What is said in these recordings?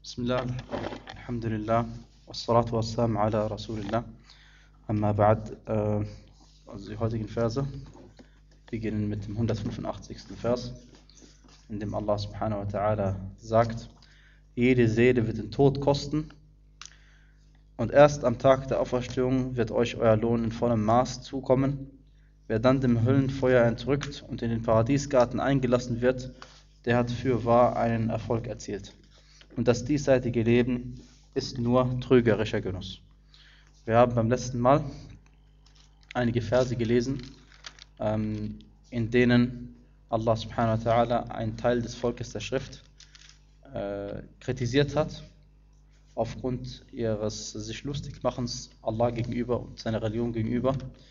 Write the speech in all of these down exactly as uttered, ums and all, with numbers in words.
Bismillah, Alhamdulillah, wassalatu wassalam ala Rasulillah. Amma ba'd, äh, also die heutigen Verse beginnen mit dem hundertfünfundachtzigsten Vers, in dem Allah subhanahu wa ta'ala sagt: Jede Seele wird den Tod kosten, und erst am Tag der Auferstehung wird euch euer Lohn in vollem Maß zukommen. Wer dann dem Höllenfeuer entrückt und in den Paradiesgarten eingelassen wird, der hat fürwahr einen Erfolg erzielt. Und das diesseitige Leben ist nur trügerischer Genuss. Wir haben beim letzten Mal einige Verse gelesen, ähm, in denen Allah subhanahu wa ta'ala einen Teil des Volkes der Schrift äh, kritisiert hat, aufgrund ihres sich Lustigmachens Allah gegenüber und seiner Religion gegenüber.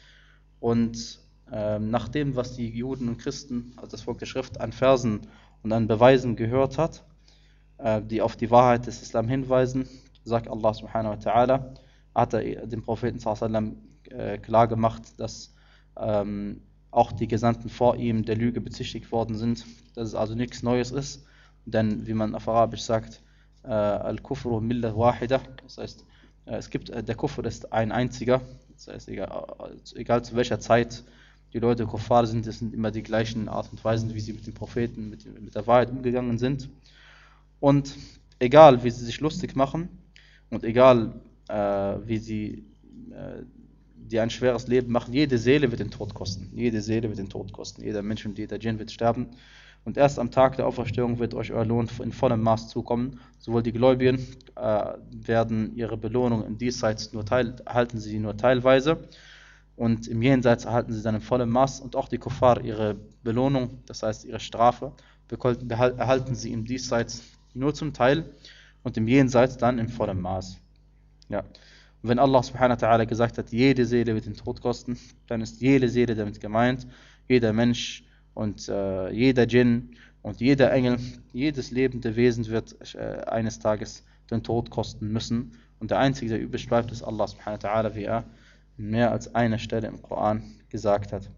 Und äh, nach dem, was die Juden und Christen, also das Volk der Schrift, an Versen und an Beweisen gehört hat, äh, die auf die Wahrheit des Islam hinweisen, sagt Allah subhanahu wa ta'ala, hat er dem Propheten sallallahu alaihi wasallam äh, klar gemacht, dass ähm, auch die Gesandten vor ihm der Lüge bezichtigt worden sind, dass es also nichts Neues ist, denn wie man auf Arabisch sagt, äh, Al-Kufru millat wahida, das heißt, äh, es gibt, äh, der Kufr ist ein einziger, das heißt, egal, egal zu welcher Zeit die Leute Kuffar sind, es sind immer die gleichen Art und Weisen, wie sie mit den Propheten, mit, mit der Wahrheit umgegangen sind. Und egal, wie sie sich lustig machen und egal, äh, wie sie äh, die ein schweres Leben machen, jede Seele wird den Tod kosten. Jede Seele wird den Tod kosten. Jeder Mensch und jeder Djinn wird sterben. Und erst am Tag der Auferstehung wird euch euer Lohn in vollem Maß zukommen. Sowohl die Gläubigen äh, werden ihre Belohnung im Diesseits nur teil, erhalten sie nur teilweise, und im Jenseits erhalten sie dann in vollem Maß, und auch die Kuffar ihre Belohnung, das heißt ihre Strafe, erhalten sie im Diesseits nur zum Teil und im Jenseits dann in vollem Maß. Ja. Und wenn Allah subhanahu wa ta'ala gesagt hat, jede Seele wird den Tod kosten, dann ist jede Seele damit gemeint, jeder Mensch und äh, jeder Djinn und jeder Engel, jedes lebende Wesen wird äh, eines Tages den Tod kosten müssen. Und der Einzige, der übrig bleibt, ist Allah subhanahu wa ta'ala, wie er in mehr als einer Stelle im Koran gesagt hat.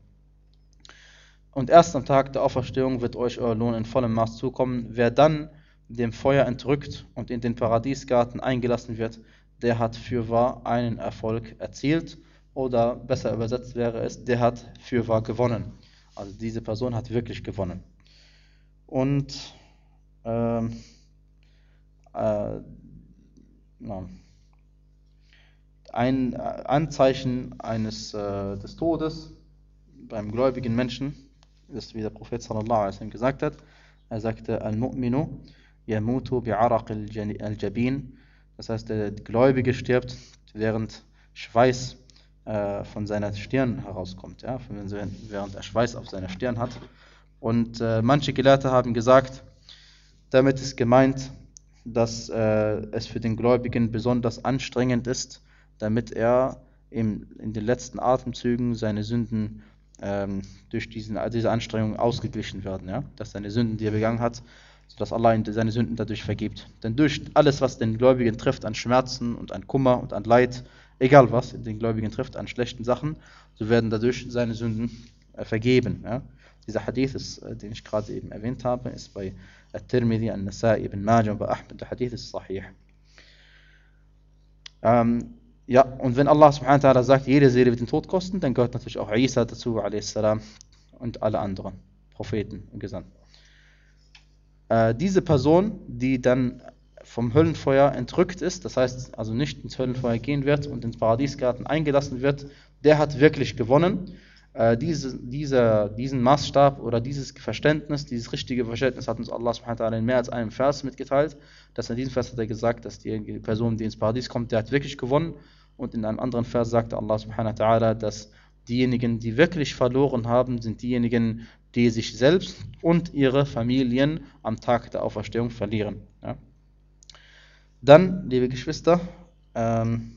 Und erst am Tag der Auferstehung wird euch euer Lohn in vollem Maß zukommen. Wer dann dem Feuer entrückt und in den Paradiesgarten eingelassen wird, der hat fürwahr einen Erfolg erzielt, oder besser übersetzt wäre es, der hat fürwahr gewonnen. Also diese Person hat wirklich gewonnen. Und ähm, äh, na, ein Anzeichen eines äh, des Todes beim gläubigen Menschen ist, wie der Prophet sallallahu alaihi wasallam gesagt hat. Er sagte: Al-Mu'minu yamutu bi'araq al-Jabin. Das heißt, der Gläubige stirbt, während Schweiß äh, von seiner Stirn herauskommt, ja, während er Schweiß auf seiner Stirn hat. Und äh, manche Gelehrte haben gesagt, damit ist gemeint, dass äh, es für den Gläubigen besonders anstrengend ist, damit er im, in den letzten Atemzügen seine Sünden ähm, durch diesen, diese Anstrengung ausgeglichen werden, ja? Dass seine Sünden, die er begangen hat, sodass Allah ihm seine Sünden dadurch vergibt. Denn durch alles, was den Gläubigen trifft an Schmerzen und an Kummer und an Leid, egal was den Gläubigen trifft an schlechten Sachen, so werden dadurch seine Sünden äh, vergeben. Ja? Dieser Hadith, ist, äh, den ich gerade eben erwähnt habe, ist bei At-Tirmidhi, An-Nasa'i, Ibn Majah und bei Ahmed. Der Hadith ist sahih. Ähm, ja, und wenn Allah subhanahu wa ta'ala sagt, jede Seele wird den Tod kosten, dann gehört natürlich auch Isa dazu, a s. und alle anderen Propheten und Gesandten. Äh, diese Person, die dann vom Höllenfeuer entrückt ist, das heißt also nicht ins Höllenfeuer gehen wird und ins Paradiesgarten eingelassen wird, der hat wirklich gewonnen. Äh, diese, dieser, diesen Maßstab oder dieses Verständnis, dieses richtige Verständnis hat uns Allah subhanahu wa ta'ala in mehr als einem Vers mitgeteilt. Dass in diesem Vers hat er gesagt, dass die Person, die ins Paradies kommt, der hat wirklich gewonnen. Und in einem anderen Vers sagte Allah subhanahu wa ta'ala, dass diejenigen, die wirklich verloren haben, sind diejenigen, die sich selbst und ihre Familien am Tag der Auferstehung verlieren. Ja. Dann, liebe Geschwister, ähm,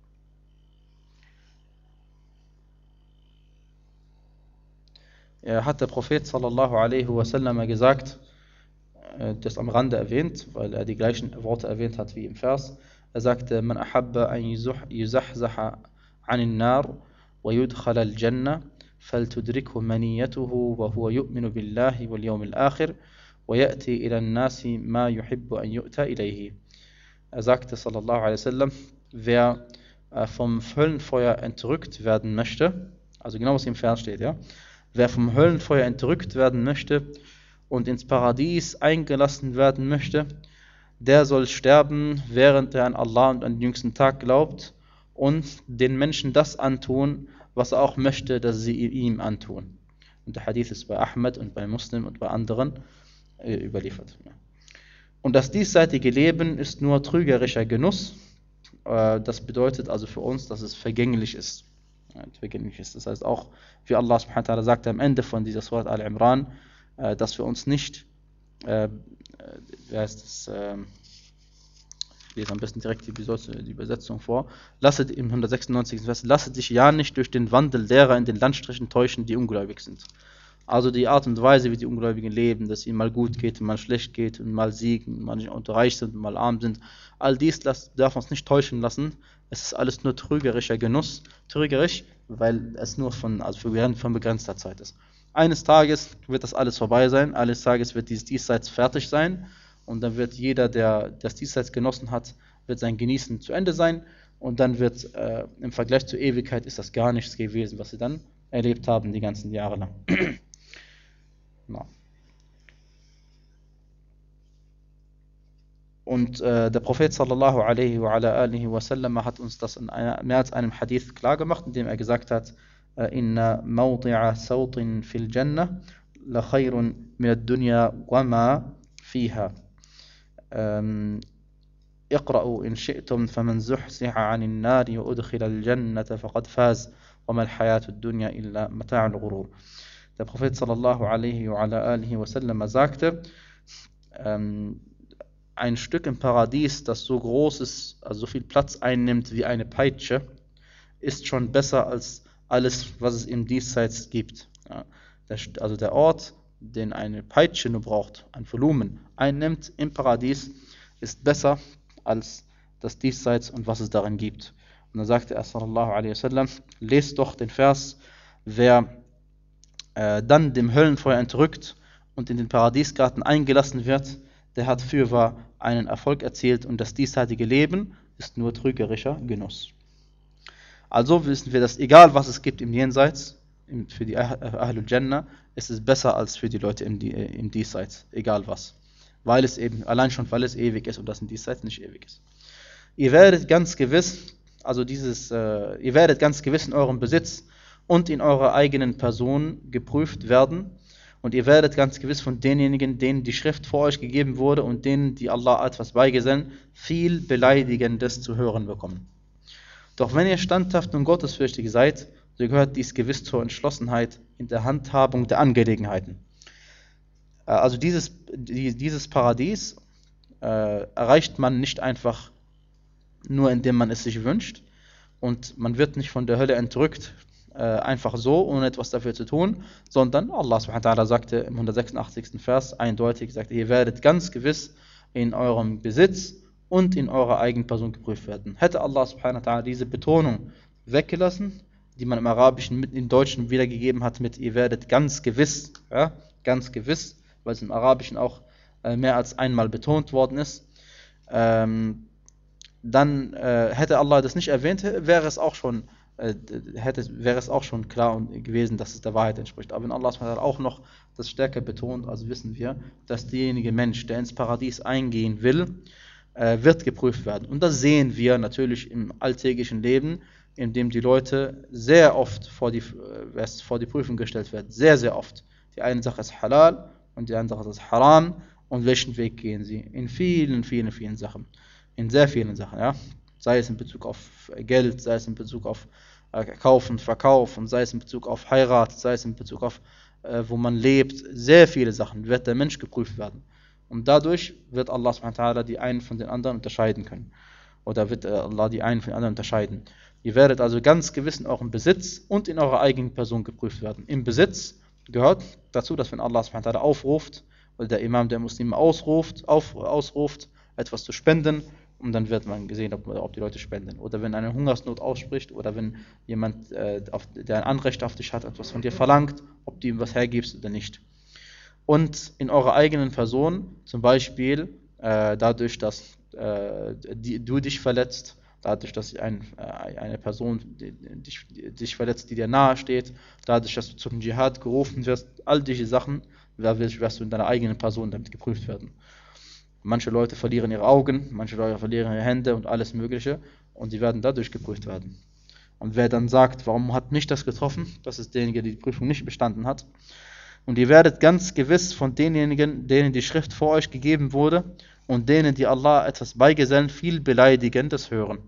hat der Prophet sallallahu alaihi wasallam gesagt, äh, das am Rande erwähnt, weil er die gleichen Worte erwähnt hat wie im Vers. Er sagte: Man ahabba an yuzahzaha anin nar wa yudkhala al-Jannah فلتدركه منيته وهو يؤمن بالله واليوم الآخر ويأتي إلى الناس ما يحب أن يؤتى إليه. Er sagte, sallallahu alaihi wasallam, wer äh, vom Höllenfeuer entrückt werden möchte, also genau was im Vers steht, ja, wer vom Höllenfeuer entrückt werden möchte und ins Paradies eingelassen werden möchte, der soll sterben, während er an Allah und an den jüngsten Tag glaubt und den Menschen das antun, was er auch möchte, dass sie ihm antun. Und der Hadith ist bei Ahmed und bei Muslim und bei anderen äh, überliefert. Und das diesseitige Leben ist nur trügerischer Genuss. Äh, das bedeutet also für uns, dass es vergänglich ist. Ja, vergänglich ist. Das heißt auch, wie Allah subhanahu wa ta'ala sagt am Ende von dieser Surat Al-Imran, äh, dass wir uns nicht, äh, wie heißt es, äh, ich lese am besten direkt die, die Übersetzung vor, lasset im hundertsechsundneunzigsten Vers, lasset dich ja nicht durch den Wandel derer in den Landstrichen täuschen, die ungläubig sind. Also die Art und Weise, wie die Ungläubigen leben, dass ihnen mal gut geht und mal schlecht geht und mal siegen, mal reich sind und mal arm sind, all dies darf uns nicht täuschen lassen. Es ist alles nur trügerischer Genuss, trügerisch, weil es nur von, also für, von begrenzter Zeit ist. Eines Tages wird das alles vorbei sein, eines Tages wird dieses Diesseits fertig sein und dann wird jeder, der das Diesseits genossen hat, wird sein Genießen zu Ende sein und dann wird äh, im Vergleich zur Ewigkeit ist das gar nichts gewesen, was sie dann erlebt haben die ganzen Jahre lang. No. Und äh, der Prophet sallallahu alaihi wa ala alihi wa sallam hat uns das in einer, mehr als einem Hadith klar gemacht, indem er gesagt hat, inna mawdi'a sawtin fil Jannah la khayrun min ad-dunya wa ma fiha. اقرأوا إن شئتم فمن زحزح عن النار وأدخل الجنة فقد فاز وما الحياة الدنيا إلا متاع الغرور. Der Prophet sallallahu alaihi wa ala alihi wa sallam sagte, ähm, ein Stück im Paradies, das so groß ist, also so viel Platz einnimmt wie eine Peitsche, ist schon besser als alles, was es im Diesseits gibt. Ja, der, also der Ort, den eine Peitsche nur braucht, ein Volumen einnimmt im Paradies, ist besser als das Diesseits und was es darin gibt. Und dann sagte er sallallahu alaihi wa sallam, lest doch den Vers, wer äh, dann dem Höllenfeuer entrückt und in den Paradiesgarten eingelassen wird, der hat fürwahr einen Erfolg erzielt und das diesseitige Leben ist nur trügerischer Genuss. Also wissen wir, dass egal was es gibt im Jenseits, für die Ahlul Jannah, ist es besser als für die Leute im, im Diesseits, egal was. Weil es eben, allein schon weil es ewig ist und das im Diesseits nicht ewig ist. Ihr werdet ganz gewiss, also dieses, äh, ihr werdet ganz gewiss in eurem Besitz und in eurer eigenen Person geprüft werden und ihr werdet ganz gewiss von denjenigen, denen die Schrift vor euch gegeben wurde und denen, die Allah etwas beigesellen, viel Beleidigendes zu hören bekommen. Doch wenn ihr standhaft und gottesfürchtig seid, so gehört dies gewiss zur Entschlossenheit in der Handhabung der Angelegenheiten. Also dieses, dieses Paradies äh, erreicht man nicht einfach nur, indem man es sich wünscht und man wird nicht von der Hölle entrückt, äh, einfach so, ohne etwas dafür zu tun, sondern Allah subhanahu wa ta'ala sagte im hundertsechsundachtzigsten Vers eindeutig, sagte, ihr werdet ganz gewiss in eurem Besitz und in eurer eigenen Person geprüft werden. Hätte Allah subhanahu wa ta'ala diese Betonung weggelassen, die man im Arabischen mit im Deutschen wiedergegeben hat mit ihr werdet ganz gewiss, ja, ganz gewiss, weil es im Arabischen auch äh, mehr als einmal betont worden ist, ähm, dann äh, hätte Allah das nicht erwähnt, wäre es auch schon äh, hätte, wäre es auch schon klar und gewesen, dass es der Wahrheit entspricht. Aber wenn Allah auch noch das stärker betont, also wissen wir, dass derjenige Mensch, der ins Paradies eingehen will, äh, wird geprüft werden. Und das sehen wir natürlich im alltäglichen Leben, in dem die Leute sehr oft vor die, äh, vor die Prüfung gestellt werden. Sehr, sehr oft. Die eine Sache ist halal und die andere Sache ist haram. Und welchen Weg gehen sie? In vielen, vielen, vielen Sachen. In sehr vielen Sachen, ja. Sei es in Bezug auf Geld, sei es in Bezug auf äh, Kauf und Verkauf, und sei es in Bezug auf Heirat, sei es in Bezug auf, äh, wo man lebt. Sehr viele Sachen wird der Mensch geprüft werden. Und dadurch wird Allah subhanahu wa ta'ala die einen von den anderen unterscheiden können. Oder wird Allah die einen von den anderen unterscheiden. Ihr werdet also ganz gewiss in eurem Besitz und in eurer eigenen Person geprüft werden. Im Besitz gehört dazu, dass wenn Allah subhanahu wa ta'ala aufruft, oder der Imam der Muslime ausruft, auf, ausruft, etwas zu spenden, und dann wird man gesehen, ob, ob die Leute spenden. Oder wenn eine Hungersnot ausspricht, oder wenn jemand, äh, auf, der ein Anrecht auf dich hat, etwas von dir verlangt, ob du ihm was hergibst oder nicht. Und in eurer eigenen Person, zum Beispiel äh, dadurch, dass äh, äh, die, du dich verletzt, dadurch, dass ein, äh, eine Person die, dich, dich verletzt, die dir nahe steht, dadurch, dass du zum Dschihad gerufen wirst, all diese Sachen wirst, wirst du in deiner eigenen Person damit geprüft werden. Manche Leute verlieren ihre Augen, manche Leute verlieren ihre Hände und alles Mögliche und die werden dadurch geprüft werden. Und wer dann sagt, warum hat mich das getroffen, das ist derjenige, der die Prüfung nicht bestanden hat. Und ihr werdet ganz gewiss von denjenigen, denen die Schrift vor euch gegeben wurde und denen, die Allah etwas beigesellen, viel Beleidigendes hören.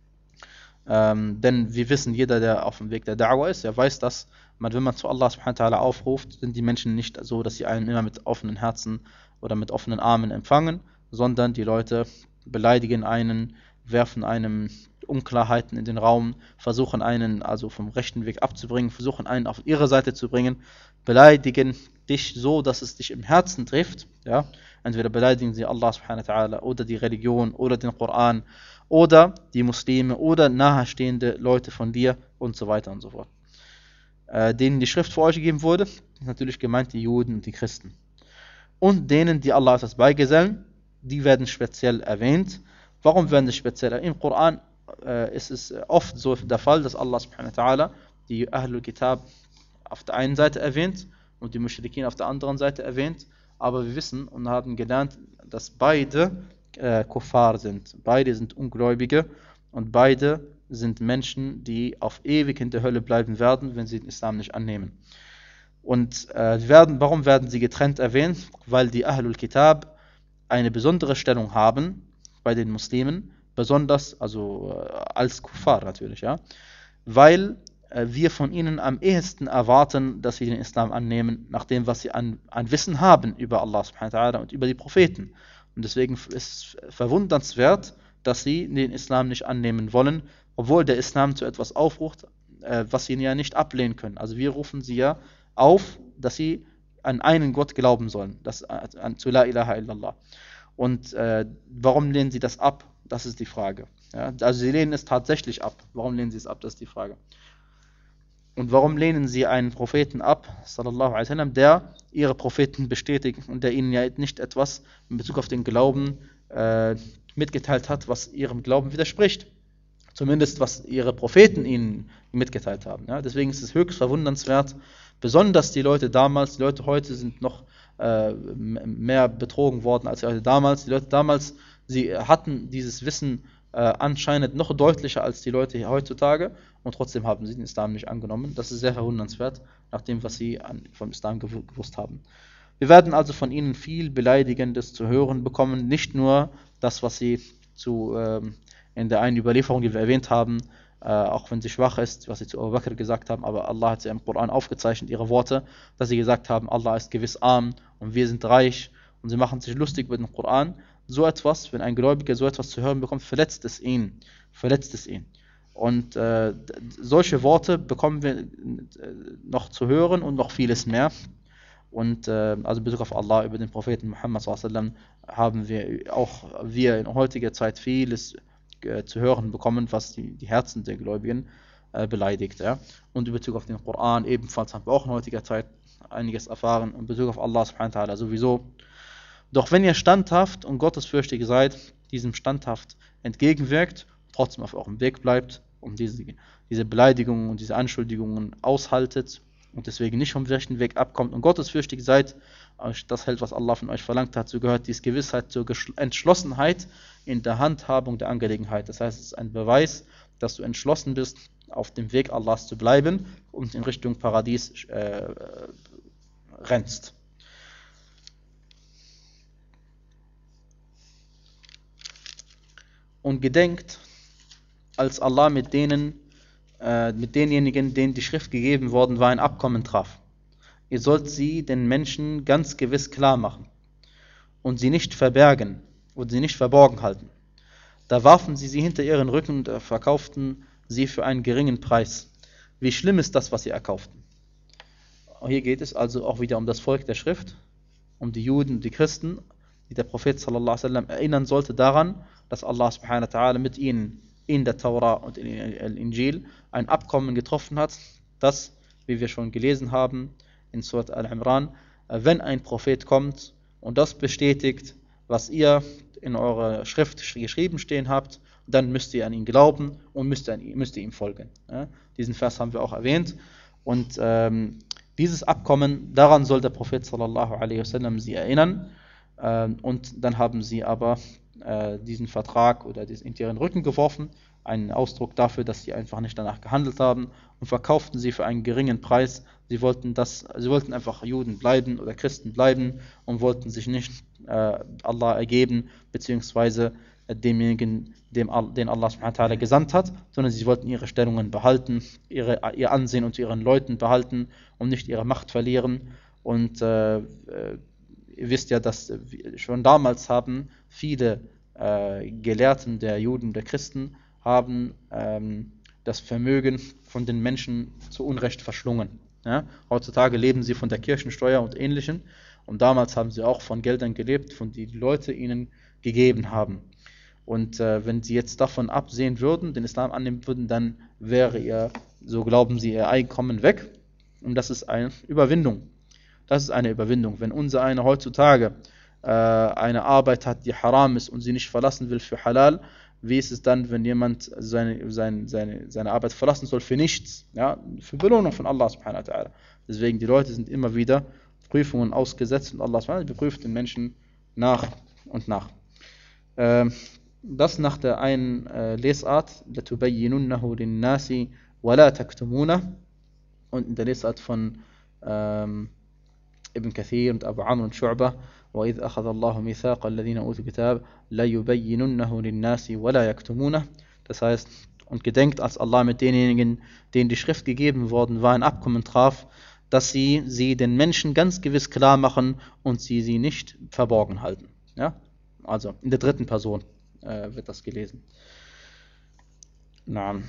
Ähm, denn wir wissen, jeder, der auf dem Weg der Da'wah ist, der weiß, dass man, wenn man zu Allah subhanahu wa ta'ala aufruft, sind die Menschen nicht so, dass sie einen immer mit offenen Herzen oder mit offenen Armen empfangen, sondern die Leute beleidigen einen, werfen einem Unklarheiten in den Raum, versuchen einen also vom rechten Weg abzubringen, versuchen einen auf ihre Seite zu bringen, beleidigen dich so, dass es dich im Herzen trifft. Ja? Entweder beleidigen sie Allah subhanahu wa ta'ala oder die Religion oder den Koran oder die Muslime oder nahestehende Leute von dir und so weiter und so fort. Äh, denen die Schrift vor euch gegeben wurde, ist natürlich gemeint die Juden und die Christen. Und denen, die Allah etwas beigesellen, die werden speziell erwähnt. Warum werden sie speziell erwähnt? Im Koran äh, ist es oft so der Fall, dass Allah subhanahu wa ta'ala die Ahlul Kitab auf der einen Seite erwähnt und die Mushrikin auf der anderen Seite erwähnt. Aber wir wissen und haben gelernt, dass beide äh, Kuffar sind. Beide sind Ungläubige und beide sind Menschen, die auf ewig in der Hölle bleiben werden, wenn sie den Islam nicht annehmen. Und äh, werden, warum werden sie getrennt erwähnt? Weil die Ahlul Kitab eine besondere Stellung haben bei den Muslimen, besonders also äh, als Kuffar natürlich, ja, weil äh, wir von ihnen am ehesten erwarten, dass sie den Islam annehmen, nach dem, was sie an, an Wissen haben über Allah subhanahu wa ta'ala und über die Propheten. Und deswegen ist es verwundernswert, dass sie den Islam nicht annehmen wollen, obwohl der Islam zu etwas aufruft, äh, was sie ja nicht ablehnen können. Also wir rufen sie ja auf, dass sie an einen Gott glauben sollen, das, an, zu La ilaha illallah. Und äh, warum lehnen sie das ab? Das ist die Frage. Ja, also sie lehnen es tatsächlich ab. Warum lehnen sie es ab? Das ist die Frage. Und warum lehnen sie einen Propheten ab, sallallahu alaihi wasallam, der ihre Propheten bestätigt und der ihnen ja nicht etwas in Bezug auf den Glauben äh, mitgeteilt hat, was ihrem Glauben widerspricht? Zumindest was ihre Propheten ihnen mitgeteilt haben. Ja, deswegen ist es höchst verwundernswert, besonders die Leute damals, die Leute heute sind noch äh, mehr betrogen worden als die Leute damals. Die Leute damals, sie hatten dieses Wissen äh, anscheinend noch deutlicher als die Leute heutzutage und trotzdem haben sie den Islam nicht angenommen. Das ist sehr verwundernswert, nach dem, was sie an, vom Islam gew gewusst haben. Wir werden also von ihnen viel Beleidigendes zu hören bekommen, nicht nur das, was sie zu, ähm, in der einen Überlieferung, die wir erwähnt haben, äh, auch wenn sie schwach ist, was sie zu Abu Bakr gesagt haben, aber Allah hat sie im Koran aufgezeichnet, ihre Worte, dass sie gesagt haben, Allah ist gewiss arm und wir sind reich und sie machen sich lustig über den Koran. So etwas, wenn ein Gläubiger so etwas zu hören bekommt, verletzt es ihn, verletzt es ihn. Und äh, solche Worte bekommen wir noch zu hören und noch vieles mehr. Und äh, also in Bezug auf Allah, über den Propheten Muhammad sallallahu alaihi wasallam, haben wir auch wir in heutiger Zeit vieles äh, zu hören bekommen, was die, die Herzen der Gläubigen äh, beleidigt. Ja? Und in Bezug auf den Koran ebenfalls haben wir auch in heutiger Zeit einiges erfahren. In Bezug auf Allah subhanahu wa ta'ala sowieso. Doch wenn ihr standhaft und gottesfürchtig seid, diesem standhaft entgegenwirkt, trotzdem auf eurem Weg bleibt und diese, diese Beleidigungen und diese Anschuldigungen aushaltet und deswegen nicht vom rechten Weg abkommt und gottesfürchtig seid, euch das hält, was Allah von euch verlangt hat, so gehört dies Gewissheit zur Entschlossenheit in der Handhabung der Angelegenheit. Das heißt, es ist ein Beweis, dass du entschlossen bist, auf dem Weg Allahs zu bleiben und in Richtung Paradies äh, rennst. Und gedenkt, als Allah mit denen, äh, mit denjenigen, denen die Schrift gegeben worden war, ein Abkommen traf. Ihr sollt sie den Menschen ganz gewiss klar machen und sie nicht verbergen und sie nicht verborgen halten. Da warfen sie sie hinter ihren Rücken und verkauften sie für einen geringen Preis. Wie schlimm ist das, was sie erkauften? Hier geht es also auch wieder um das Volk der Schrift, um die Juden und die Christen, die der Prophet sallallahu alaihi wasallam erinnern sollte daran, dass Allah subhanahu wa ta'ala mit ihnen in der Tora und in Al-Injil ein Abkommen getroffen hat, das, wie wir schon gelesen haben in Surat Al-Imran, wenn ein Prophet kommt und das bestätigt, was ihr in eurer Schrift geschrieben stehen habt, dann müsst ihr an ihn glauben und müsst, an, müsst ihr ihm folgen. Ja? Diesen Vers haben wir auch erwähnt. Und ähm, dieses Abkommen, daran soll der Prophet sallallahu alaihi wasallam sie erinnern. Ähm, und dann haben sie aber äh, diesen Vertrag oder diesen in ihren Rücken geworfen. Ein Ausdruck dafür, dass sie einfach nicht danach gehandelt haben und verkauften sie für einen geringen Preis. Sie wollten das, sie wollten einfach Juden bleiben oder Christen bleiben und wollten sich nicht äh, Allah ergeben, beziehungsweise äh, demjenigen, dem, den Allah subhanahu wa ta'ala gesandt hat, sondern sie wollten ihre Stellungen behalten, ihre, ihr Ansehen unter ihren Leuten behalten und nicht ihre Macht verlieren. Und äh, äh, ihr wisst ja, dass äh, schon damals haben viele äh, Gelehrten der Juden, der Christen, haben ähm, das Vermögen von den Menschen zu Unrecht verschlungen. Ja? Heutzutage leben sie von der Kirchensteuer und Ähnlichem und damals haben sie auch von Geldern gelebt, von die die Leute ihnen gegeben haben. Und äh, wenn sie jetzt davon absehen würden, den Islam annehmen würden, dann wäre ihr, so glauben sie, ihr Einkommen weg. Und das ist eine Überwindung. Das ist eine Überwindung. Wenn unser einer heutzutage äh, eine Arbeit hat, die haram ist und sie nicht verlassen will für Halal, wie ist es dann, wenn jemand seine, seine, seine, seine Arbeit verlassen soll für nichts? Ja, für Belohnung von Allah subhanahu wa ta'ala. Deswegen, die Leute sind immer wieder Prüfungen ausgesetzt und Allah subhanahu wa ta'ala beprüft den Menschen nach und nach. Ähm, das nach der einen äh, Lesart, لَتُبَيِّنُنَّهُ لِلنَّاسِ وَلَا تَكْتُمُونَهُ, und in der Lesart von ähm, Ibn Kathir und Abu Amr und Shu'bah, وَإِذْ أَخَذَ اللَّهُ مِيثَاقَ الَّذِينَ أُوتُوا الْكِتَابَ لَيُبَيِّنُنَّهُ لِلنَّاسِ وَلَا يَكْتُمُونَهُ. Das heißt, und gedenkt, als Allah mit denjenigen, denen die Schrift gegeben worden war, ein Abkommen traf, dass sie sie den Menschen ganz gewiss klar machen und sie sie nicht verborgen halten. Ja? Also in der dritten Person äh, wird das gelesen. Na.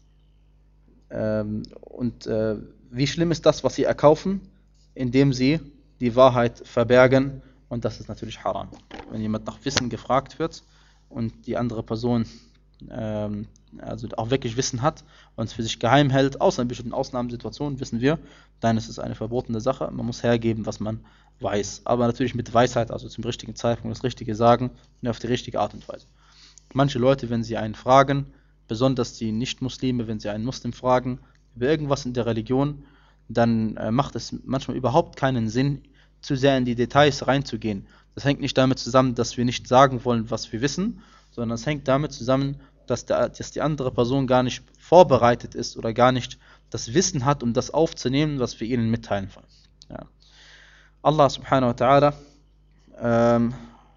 Ähm, und äh, wie schlimm ist das, was sie erkaufen, indem sie die Wahrheit verbergen, und das ist natürlich haram. Wenn jemand nach Wissen gefragt wird und die andere Person ähm, also auch wirklich Wissen hat und es für sich geheim hält, außer in bestimmten Ausnahmesituationen, wissen wir, dann ist es eine verbotene Sache. Man muss hergeben, was man weiß. Aber natürlich mit Weisheit, also zum richtigen Zeitpunkt das Richtige sagen und auf die richtige Art und Weise. Manche Leute, wenn sie einen fragen, besonders die Nicht-Muslime, wenn sie einen Muslim fragen über irgendwas in der Religion, dann äh, macht es manchmal überhaupt keinen Sinn, zu sehr in die Details reinzugehen. Das hängt nicht damit zusammen, dass wir nicht sagen wollen, was wir wissen, sondern es hängt damit zusammen, dass, der, dass die andere Person gar nicht vorbereitet ist oder gar nicht das Wissen hat, um das aufzunehmen, was wir ihnen mitteilen wollen. Ja. Allah subhanahu wa ta'ala, ähm,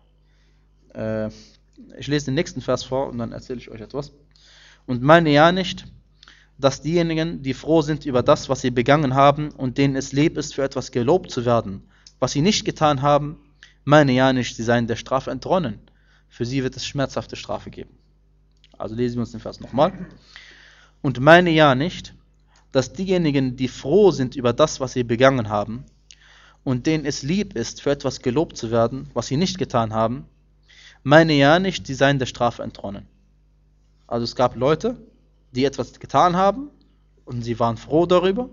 äh, ich lese den nächsten Vers vor und dann erzähle ich euch etwas. Und meine ja nicht, dass diejenigen, die froh sind über das, was sie begangen haben und denen es lieb ist, für etwas gelobt zu werden, was sie nicht getan haben, meine ja nicht, sie seien der Strafe entronnen. Für sie wird es schmerzhafte Strafe geben. Also lesen wir uns den Vers nochmal. Und meine ja nicht, dass diejenigen, die froh sind über das, was sie begangen haben und denen es lieb ist, für etwas gelobt zu werden, was sie nicht getan haben, meine ja nicht, sie seien der Strafe entronnen. Also es gab Leute, die etwas getan haben und sie waren froh darüber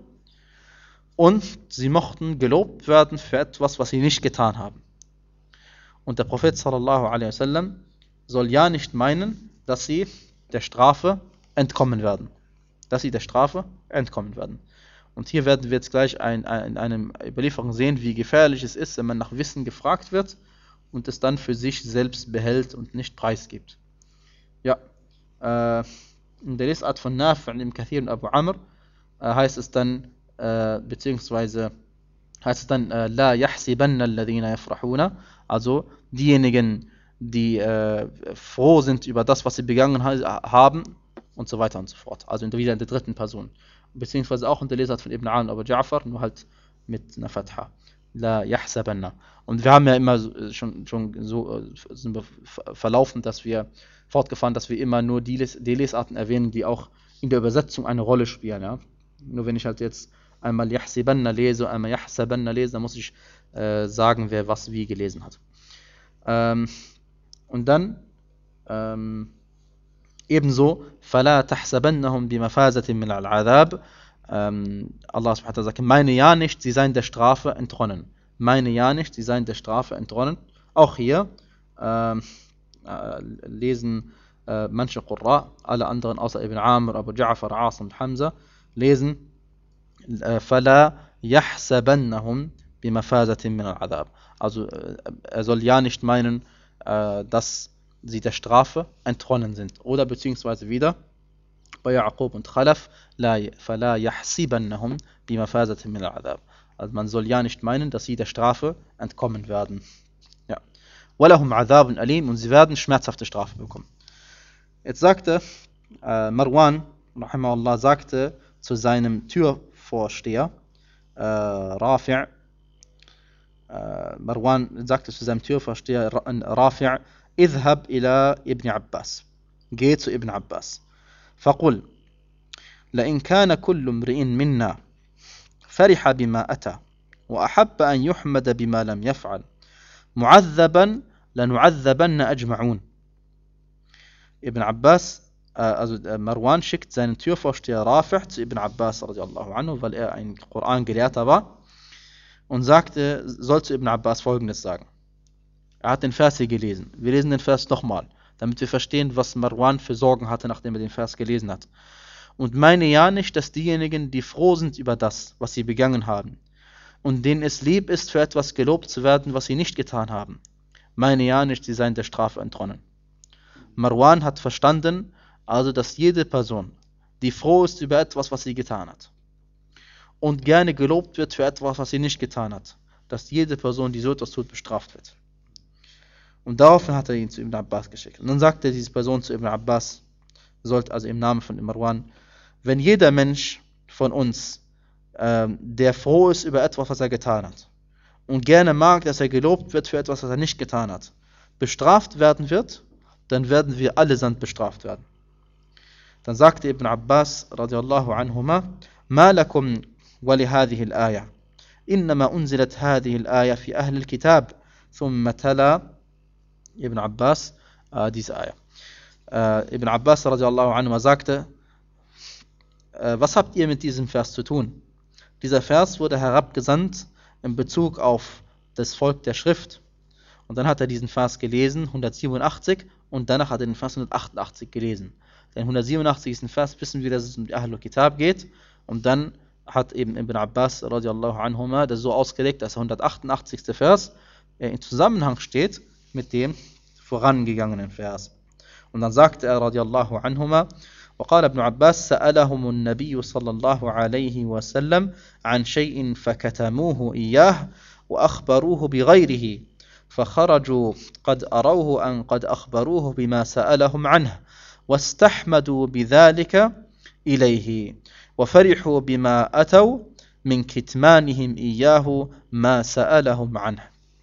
und sie mochten gelobt werden für etwas, was sie nicht getan haben. Und der Prophet sallallahu alaihi wasallam soll ja nicht meinen, dass sie der Strafe entkommen werden. Dass sie der Strafe entkommen werden. Und hier werden wir jetzt gleich ein, ein, in einem Überlieferung sehen, wie gefährlich es ist, wenn man nach Wissen gefragt wird und es dann für sich selbst behält und nicht preisgibt. Ja, äh, in der Lesart von Nafi' Ibn Kathir und Abu Amr äh, heißt es dann, äh, beziehungsweise heißt es dann, äh, La yahsibanna alladhina yafrahuna, also diejenigen, die äh, froh sind über das, was sie begangen ha haben und so weiter und so fort. Also in der, wieder in der dritten Person. Beziehungsweise auch in der Lesart von Ibn Aun Abu Ja'far, nur halt mit einer Fatha. La yahsabanna. Und wir haben ja immer schon, schon so sind wir verlaufen, dass wir fortgefahren, dass wir immer nur die, Les die Lesarten erwähnen, die auch in der Übersetzung eine Rolle spielen. Ja? Nur wenn ich halt jetzt einmal yahsibanna lese, einmal yahsabanna lese, dann muss ich äh, sagen, wer was wie gelesen hat. Ähm, und dann ähm, ebenso فَلَا تَحْسَبَنَّهُمْ بِمَفَازَةٍ مِنَ الْعَذَابِ. Ähm, Allah subhanahu wa ta'ala sagt, meine ja nicht, sie seien der Strafe entronnen. Meine ja nicht, sie seien der Strafe entronnen. Auch hier, ähm, äh, lesen äh, manche Qurra, alle anderen außer Ibn Amr, Abu Ja'far, Asim und Hamza, lesen äh, فَلَا يَحْسَبَنَّهُمْ بِمَفَازَةٍ مِنَ الْعَذَابِ. Also äh, er soll ja nicht meinen, äh, dass sie der Strafe entronnen sind. Oder beziehungsweise wieder bei Yaqub und Khalaf, لا فلا يحسبنهم بمفازة من العذاب. Also man soll ja nicht meinen, dass sie der Strafe entkommen werden. Ja. وَلَهُمْ عَذَابٌ أَلِيمٌ, und sie werden schmerzhafte Strafe bekommen. Jetzt sagte äh, Marwan, rahimahullah, sagte zu seinem Türvorsteher, äh, Rafi', äh, Marwan sagte zu seinem Türvorsteher Rafi', اذهب إلى ابن عباس, geh zu Ibn Abbas. فقل لئن كان كل امرئ منا فرح بما أتى وأحب أن يحمد بما لم يفعل معذبا لنعذبن أجمعون. Ibn Abbas, äh, also äh, Marwan schickt seinen Türvorsteher Rafi' zu Ibn Abbas radiallahu anhu, weil er ein Koran-Gelehrter war, und sagte, soll zu Ibn Abbas Folgendes sagen. Er hat den Vers hier gelesen. Wir lesen den Vers nochmal, damit wir verstehen, was Marwan für Sorgen hatte, nachdem er den Vers gelesen hat. Und meine ja nicht, dass diejenigen, die froh sind über das, was sie begangen haben, und denen es lieb ist, für etwas gelobt zu werden, was sie nicht getan haben, meine ja nicht, sie seien der Strafe entronnen. Marwan hat verstanden, also dass jede Person, die froh ist über etwas, was sie getan hat, und gerne gelobt wird für etwas, was sie nicht getan hat, dass jede Person, die so etwas tut, bestraft wird. Und daraufhin hat er ihn zu Ibn Abbas geschickt. Und dann sagte diese Person zu Ibn Abbas, sollte also im Namen von Marwan, wenn jeder Mensch von uns, ähm, der froh ist über etwas, was er getan hat, und gerne mag, dass er gelobt wird für etwas, was er nicht getan hat, bestraft werden wird, dann werden wir allesamt bestraft werden. Dann sagte Ibn Abbas radiallahu anhuma, ما لكم ولهذه الآية إنما أنزلت هذه الآية في أهل الكتاب ثم تلا Ibn Abbas äh, diese Ayah. Äh, Ibn Abbas radiallahu anhu sagte, äh, was habt ihr mit diesem Vers zu tun? Dieser Vers wurde herabgesandt in Bezug auf das Volk der Schrift. Und dann hat er diesen Vers gelesen, hundertsiebenundachtzig, und danach hat er den Vers hundertachtundachtzig gelesen. Den hundertsiebenundachtzigsten Vers wissen wir, dass es um die Ahlul Kitab geht, und dann hat eben Ibn Abbas radiallahu anhuma das so ausgelegt, dass der hundertachtundachtzigste Vers äh, in Zusammenhang steht mit dem vorangegangenen Vers. Und dann sagte er radiallahu anhuma, وقال ابن عباس سألهم النبي صلى الله عليه وسلم عن شيء فكتموه إياه وأخبروه بغيره فخرجوا قد أروه أن قد أخبروه بما سألهم عنه واستحمدوا بذلك إليه وفرحوا بما أتوا من كتمانهم إياه ما سألهم عنه.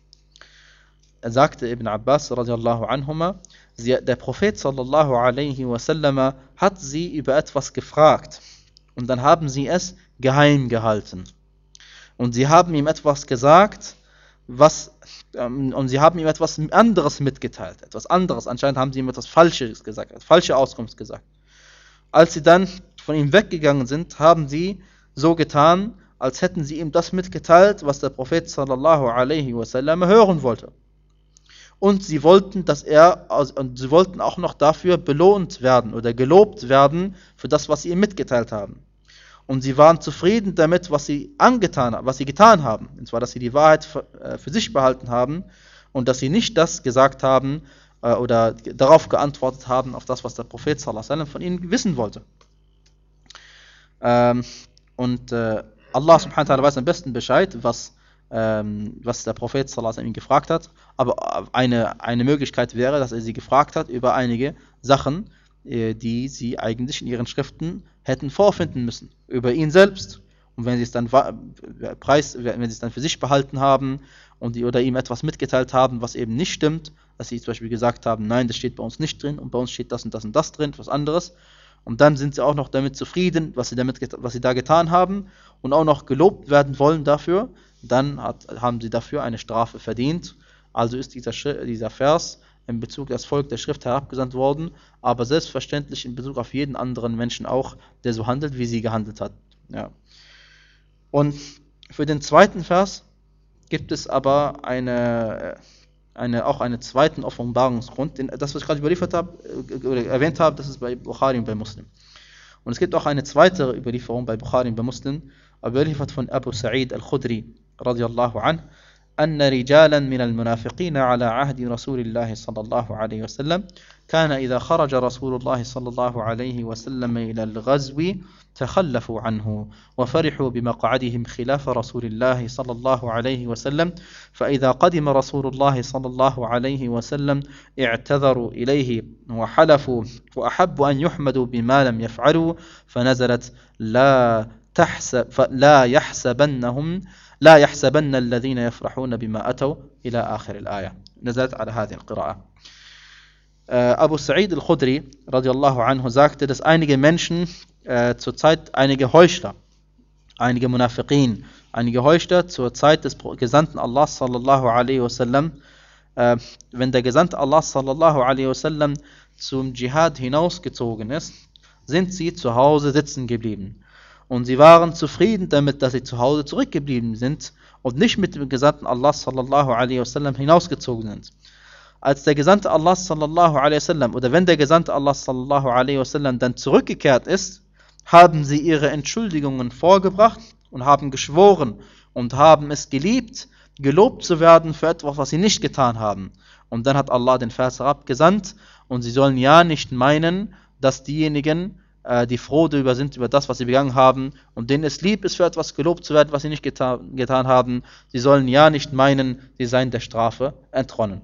Er sagte Ibn Abbas radiallahu anhuma, sie, der Prophet sallallahu alaihi wasallam hat sie über etwas gefragt und dann haben sie es geheim gehalten. Und sie haben ihm etwas gesagt, was, ähm, und sie haben ihm etwas anderes mitgeteilt, etwas anderes. Anscheinend haben sie ihm etwas Falsches gesagt, eine falsche Auskunft gesagt. Als sie dann von ihm weggegangen sind, haben sie so getan, als hätten sie ihm das mitgeteilt, was der Prophet sallallahu alaihi wasallam hören wollte. Und sie wollten, dass er, und sie wollten auch noch dafür belohnt werden oder gelobt werden für das, was sie ihm mitgeteilt haben. Und sie waren zufrieden damit, was sie angetan haben, was sie getan haben. Und zwar, dass sie die Wahrheit für, äh, für sich behalten haben und dass sie nicht das gesagt haben äh, oder darauf geantwortet haben, auf das, was der Prophet sallallahu alaihi wasallam von ihnen wissen wollte. Ähm, und äh, Allah subhanahu wa ta'ala weiß am besten Bescheid, was Ähm, was der Prophet sallallahu alaihi wasallam ihn gefragt hat, aber eine, eine Möglichkeit wäre, dass er sie gefragt hat über einige Sachen, äh, die sie eigentlich in ihren Schriften hätten vorfinden müssen, über ihn selbst. Und wenn sie es dann preis, wenn sie es dann für sich behalten haben und die, oder ihm etwas mitgeteilt haben, was eben nicht stimmt, dass sie zum Beispiel gesagt haben, nein, das steht bei uns nicht drin und bei uns steht das und das und das drin, was anderes. Und dann sind sie auch noch damit zufrieden, was sie, damit, was sie da getan haben und auch noch gelobt werden wollen dafür, dann hat, haben sie dafür eine Strafe verdient. Also ist dieser, dieser Vers in Bezug auf das Volk der Schrift herabgesandt worden, aber selbstverständlich in Bezug auf jeden anderen Menschen auch, der so handelt, wie sie gehandelt hat. Ja. Und für den zweiten Vers gibt es aber eine, eine, auch einen zweiten Offenbarungsgrund. Den, das, was ich gerade überliefert habe, äh, oder erwähnt habe, das ist bei Bukhari und bei Muslim. Und es gibt auch eine zweite Überlieferung bei Bukhari und bei Muslim, überliefert von Abu Sa'id al-Khudri, radiallahu anh, أن رجالا من المنافقين على عهد رسول الله صلى الله عليه وسلم كان إذا خرج رسول الله صلى الله عليه وسلم إلى الغزو تخلفوا عنه وفرحوا بمقعدهم خلاف رسول الله صلى الله عليه وسلم فإذا قدم رسول الله صلى الله عليه وسلم اعتذروا إليه وحلفوا وأحبوا أن يحمدوا بما لم يفعلوا فنزلت لا تحسب لا يحسبنهم لا يحسبن الذين يفرحون بما أتوا إلى آخر الآية. نزلت على هذه القراءة. Abu Sa'id al-Khudri radiallahu anhu sagte, dass einige Menschen äh, zur Zeit, einige Heuchler, einige Munafiqin, einige Heuchler zur Zeit des Gesandten Allah sallallahu alaihi wasallam, äh, wenn der Gesandte Allah sallallahu alaihi wasallam zum Dschihad hinausgezogen ist, sind sie zu Hause sitzen geblieben. Und sie waren zufrieden damit, dass sie zu Hause zurückgeblieben sind und nicht mit dem Gesandten Allah sallallahu alaihi wasallam hinausgezogen sind. Als der Gesandte Allah sallallahu alaihi wasallam oder wenn der Gesandte Allah sallallahu alaihi wasallam dann zurückgekehrt ist, haben sie ihre Entschuldigungen vorgebracht und haben geschworen und haben es geliebt, gelobt zu werden für etwas, was sie nicht getan haben. Und dann hat Allah den Vers herabgesandt und sie sollen ja nicht meinen, dass diejenigen, die froh darüber sind, über das, was sie begangen haben und denen es lieb ist, für etwas gelobt zu werden, was sie nicht geta- getan haben, sie sollen ja nicht meinen, sie seien der Strafe entronnen.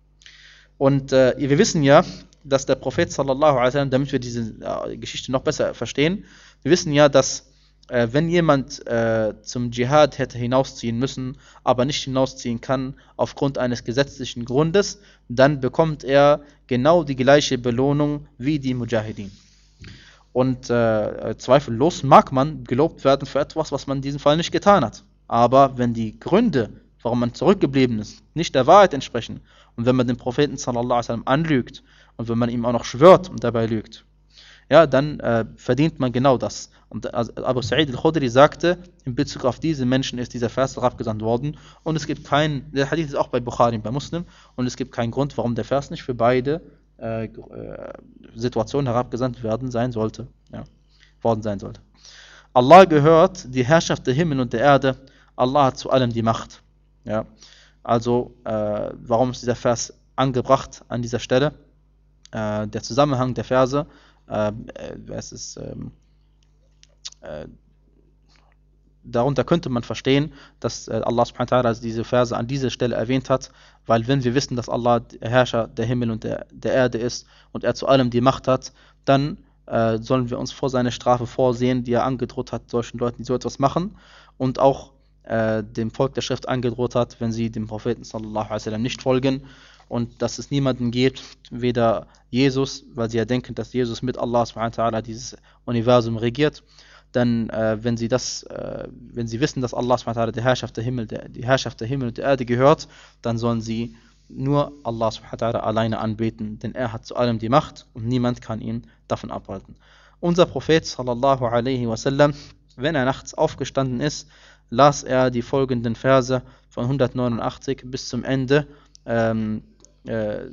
Und äh, wir wissen ja, dass der Prophet sallallahu alaihi wasallam, damit wir diese äh, Geschichte noch besser verstehen, wir wissen ja, dass äh, wenn jemand äh, zum Dschihad hätte hinausziehen müssen, aber nicht hinausziehen kann aufgrund eines gesetzlichen Grundes, dann bekommt er genau die gleiche Belohnung wie die Mujahideen. Und äh, zweifellos mag man gelobt werden für etwas, was man in diesem Fall nicht getan hat. Aber wenn die Gründe, warum man zurückgeblieben ist, nicht der Wahrheit entsprechen und wenn man den Propheten sallallahu alaihi wasallam anlügt und wenn man ihm auch noch schwört und dabei lügt, ja, dann äh, verdient man genau das. Und also Abu Sa'id al-Khudri sagte, in Bezug auf diese Menschen ist dieser Vers herabgesandt worden und es gibt keinen, der Hadith ist auch bei Bukhari und bei Muslim und es gibt keinen Grund, warum der Vers nicht für beide Äh, äh, Situation herabgesandt werden sein sollte, ja, worden sein sollte. Allah gehört die Herrschaft der Himmel und der Erde, Allah hat zu allem die Macht. Ja. Also, äh, warum ist dieser Vers angebracht an dieser Stelle? Äh, der Zusammenhang der Verse, äh, es ist, ähm, äh, darunter könnte man verstehen, dass äh, Allah subhanahu wa ta'ala diese Verse an dieser Stelle erwähnt hat, weil wenn wir wissen, dass Allah der Herrscher der Himmel und der, der Erde ist und er zu allem die Macht hat, dann äh, sollen wir uns vor seiner Strafe vorsehen, die er angedroht hat, solchen Leuten, die so etwas machen und auch äh, dem Volk der Schrift angedroht hat, wenn sie dem Propheten sallallahu alaihi wasallam nicht folgen und dass es niemanden gibt, weder Jesus, weil sie ja denken, dass Jesus mit Allah subhanahu wa ta'ala dieses Universum regiert, dann, äh, wenn sie das, äh, wenn sie wissen, dass Allah subhanahu wa ta'ala die Herrschaft der Himmel, der, die Herrschaft der Himmel und der Erde gehört, dann sollen sie nur Allah subhanahu wa ta'ala alleine anbeten, denn er hat zu allem die Macht und niemand kann ihn davon abhalten. Unser Prophet sallallahu alaihi wasallam, wenn er nachts aufgestanden ist, las er die folgenden Verse von hundertneunundachtzig bis zum Ende, ähm, äh,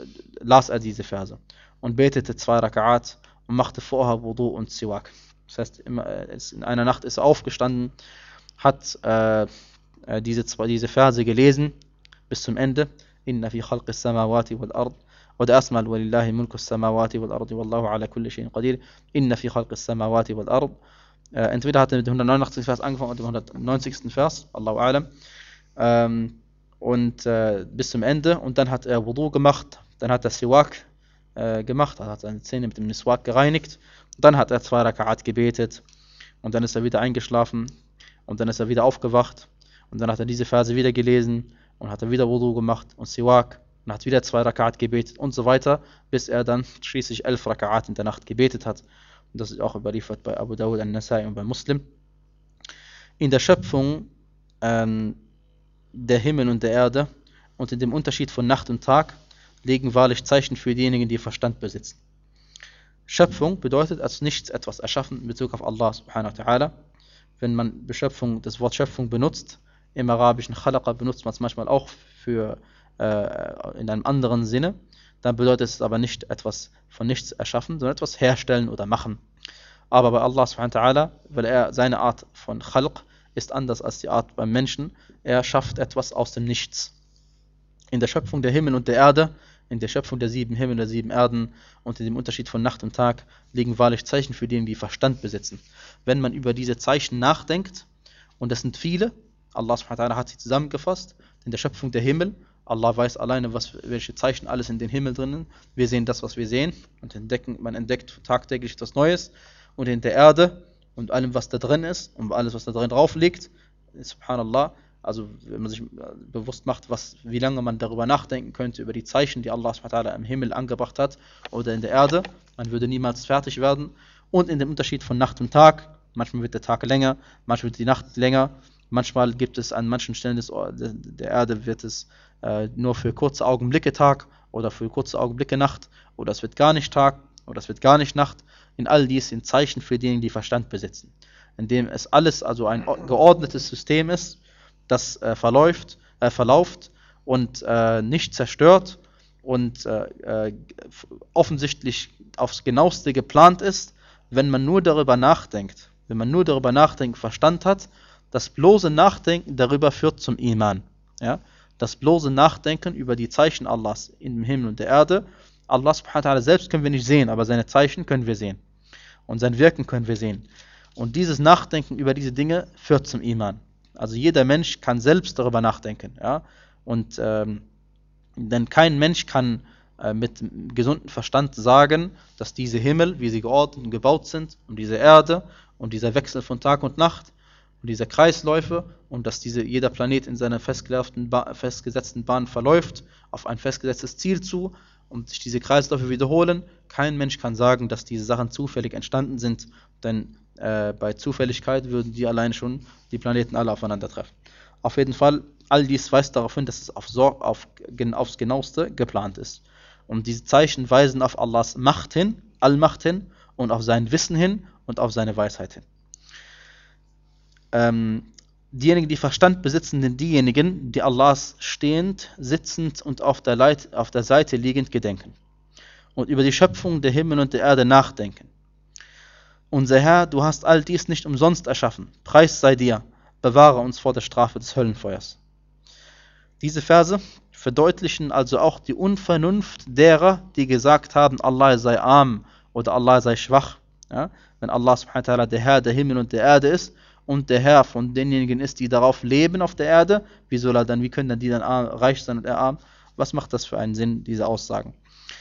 las er diese Verse und betete zwei Raka'at und machte vorher Wudu und Siwak. Das heißt, in einer Nacht ist er aufgestanden, hat äh, diese, diese Verse gelesen bis zum Ende. Inna fi khalqis samawati wal ard. Oder erstmal, walillahi mulkus samawati wal ardi wallahu ala kulli shay'in qadir. Inna fi khalqis samawati wal ard. Äh, entweder hat er mit dem hundertneunundachtzigsten Vers angefangen oder dem hundertneunzigsten Vers, Allahu a'lam. Ähm, und äh, bis zum Ende. Und dann hat er Wudu gemacht, dann hat er Siwak äh, gemacht, er hat seine Zähne mit dem Miswak gereinigt. Dann hat er zwei Raka'at gebetet und dann ist er wieder eingeschlafen und dann ist er wieder aufgewacht und dann hat er diese Verse wieder gelesen und hat er wieder Wudu gemacht und Siwak und hat wieder zwei Raka'at gebetet und so weiter, bis er dann schließlich elf Raka'at in der Nacht gebetet hat. Und das ist auch überliefert bei Abu Dawud an-Nasai und bei Muslim. In der Schöpfung ähm, der Himmel und der Erde und in dem Unterschied von Nacht und Tag liegen wahrlich Zeichen für diejenigen, die Verstand besitzen. Schöpfung bedeutet als nichts etwas erschaffen in Bezug auf Allah subhanahu wa ta'ala. Wenn man Beschöpfung, das Wort Schöpfung benutzt, im Arabischen Khalaqa benutzt man es manchmal auch für äh, in einem anderen Sinne, dann bedeutet es aber nicht etwas von nichts erschaffen, sondern etwas herstellen oder machen. Aber bei Allah subhanahu wa ta'ala, weil er seine Art von Khalq ist anders als die Art beim Menschen, er schafft etwas aus dem Nichts. In der Schöpfung der Himmel und der Erde, in der Schöpfung der sieben Himmel und der sieben Erden und in dem Unterschied von Nacht und Tag liegen wahrlich Zeichen für diejenigen, die Verstand besitzen. Wenn man über diese Zeichen nachdenkt, und das sind viele, Allah subhanahu wa ta'ala hat sie zusammengefasst, in der Schöpfung der Himmel, Allah weiß alleine, was, welche Zeichen alles in den Himmel drinnen. Wir sehen das, was wir sehen und entdecken, man entdeckt tagtäglich etwas Neues. Und in der Erde und allem, was da drin ist und alles, was da drin drauf liegt, subhanallah, also wenn man sich bewusst macht, was, wie lange man darüber nachdenken könnte, über die Zeichen, die Allah subhanahu wa ta'ala im Himmel angebracht hat oder in der Erde, man würde niemals fertig werden. Und in dem Unterschied von Nacht und Tag, manchmal wird der Tag länger, manchmal wird die Nacht länger, manchmal gibt es an manchen Stellen des, der Erde wird es äh, nur für kurze Augenblicke Tag oder für kurze Augenblicke Nacht oder es wird gar nicht Tag oder es wird gar nicht Nacht. In all dies sind Zeichen für diejenigen, die Verstand besitzen, indem es alles also ein geordnetes System ist, das äh, verläuft, äh, verlauft und äh, nicht zerstört und äh, äh, offensichtlich aufs Genaueste geplant ist. Wenn man nur darüber nachdenkt, wenn man nur darüber nachdenkt, Verstand hat, das bloße Nachdenken darüber führt zum Iman. Ja? Das bloße Nachdenken über die Zeichen Allahs im Himmel und der Erde. Allah subhanahu wa ta'ala selbst können wir nicht sehen, aber seine Zeichen können wir sehen. Und sein Wirken können wir sehen. Und dieses Nachdenken über diese Dinge führt zum Iman. Also jeder Mensch kann selbst darüber nachdenken. Ja? Und ähm, denn kein Mensch kann äh, mit gesundem Verstand sagen, dass diese Himmel, wie sie geordnet und gebaut sind, und diese Erde und dieser Wechsel von Tag und Nacht und diese Kreisläufe und dass diese, jeder Planet in seiner ba- festgesetzten Bahn verläuft, auf ein festgesetztes Ziel zu und sich diese Kreisläufe wiederholen. Kein Mensch kann sagen, dass diese Sachen zufällig entstanden sind, denn äh, bei Zufälligkeit würden die allein schon die Planeten alle aufeinandertreffen. Auf jeden Fall, all dies weist darauf hin, dass es auf, auf, aufs Genaueste geplant ist. Und diese Zeichen weisen auf Allahs Macht hin, Allmacht hin und auf sein Wissen hin und auf seine Weisheit hin. Ähm, diejenigen, die Verstand besitzen, sind diejenigen, die Allahs stehend, sitzend und auf der, Leit, auf der Seite liegend gedenken und über die Schöpfung der Himmel und der Erde nachdenken. Unser Herr, du hast all dies nicht umsonst erschaffen. Preis sei dir, bewahre uns vor der Strafe des Höllenfeuers. Diese Verse verdeutlichen also auch die Unvernunft derer, die gesagt haben, Allah sei arm oder Allah sei schwach. Ja? Wenn Allah subhanahu wa ta'ala der Herr der Himmel und der Erde ist und der Herr von denjenigen ist, die darauf leben auf der Erde, wie soll er dann, wie können dann die dann arm, reich sein und er arm? Was macht das für einen Sinn, diese Aussagen?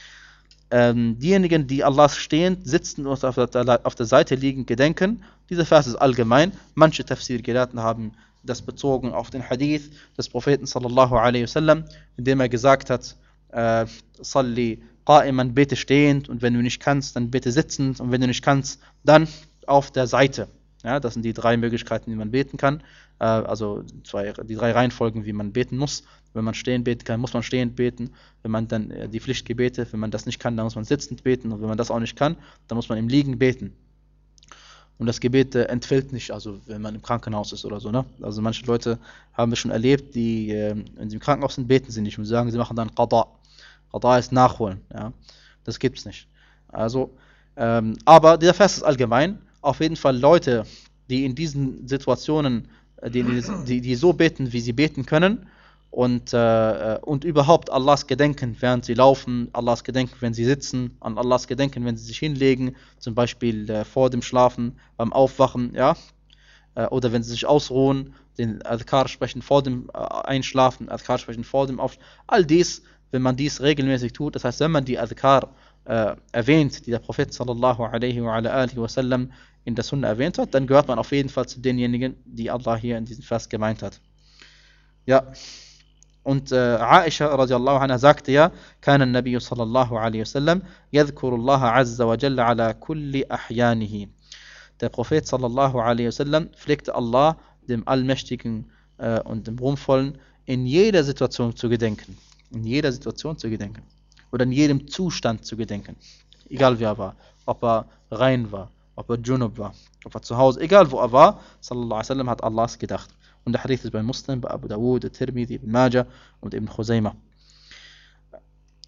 Ähm, diejenigen, die Allahs stehend, sitzen und auf der, auf der Seite liegend gedenken, dieser Vers ist allgemein. Manche Tafsir-Gelehrten haben das bezogen auf den Hadith des Propheten sallallahu alaihi wasallam, in dem er gesagt hat, äh, Salli qa'iman, bete stehend und wenn du nicht kannst, dann bete sitzend und wenn du nicht kannst, dann auf der Seite. Ja, das sind die drei Möglichkeiten, wie man beten kann, äh, also zwei, die drei Reihenfolgen, wie man beten muss. Wenn man stehend beten kann, muss man stehend beten. Wenn man dann äh, die Pflichtgebete, wenn man das nicht kann, dann muss man sitzend beten und wenn man das auch nicht kann, dann muss man im Liegen beten. Und das Gebet äh, entfällt nicht, also wenn man im Krankenhaus ist oder so. Ne? Also manche Leute haben wir schon erlebt, die, äh, wenn sie im Krankenhaus sind, beten sie nicht und sagen, sie machen dann Qada. Qada ist nachholen. Ja? Das gibt es nicht. Also, ähm, aber dieser Vers ist allgemein. Auf jeden Fall Leute, die in diesen Situationen, die, die, die so beten, wie sie beten können, und, äh, und überhaupt Allahs Gedenken, während sie laufen, Allahs Gedenken, wenn sie sitzen, an Allahs Gedenken, wenn sie sich hinlegen, zum Beispiel äh, vor dem Schlafen, beim Aufwachen, ja, äh, oder wenn sie sich ausruhen, den Adhkar sprechen vor dem äh, Einschlafen, Adhkar sprechen vor dem Aufstehen, all dies, wenn man dies regelmäßig tut, das heißt, wenn man die Adhkar äh, erwähnt, die der Prophet sallallahu alaihi wa ala alihi wa sallam in der Sunna erwähnt hat, dann gehört man auf jeden Fall zu denjenigen, die Allah hier in diesem Vers gemeint hat. Ja. Und äh, Aisha radiallahu anha sagte ja, كان النبي صلى الله عليه وسلم يذكر الله عز وجل على كل أحيانه. Der Prophet sallallahu alaihi wasallam pflegte Allah, dem Allmächtigen äh, und dem Ruhmvollen, in jeder Situation zu gedenken. In jeder Situation zu gedenken. Oder in jedem Zustand zu gedenken. Egal wie er war. Ob er rein war, ob er Junub war, ob er zu Hause, egal wo er war, sallallahu alaihi wasallam hat Allahs gedacht. Und der Hadith ist bei Muslim, bei Abu Dawud, Tirmidhi, Ibn Majah und Ibn Khuzaymah.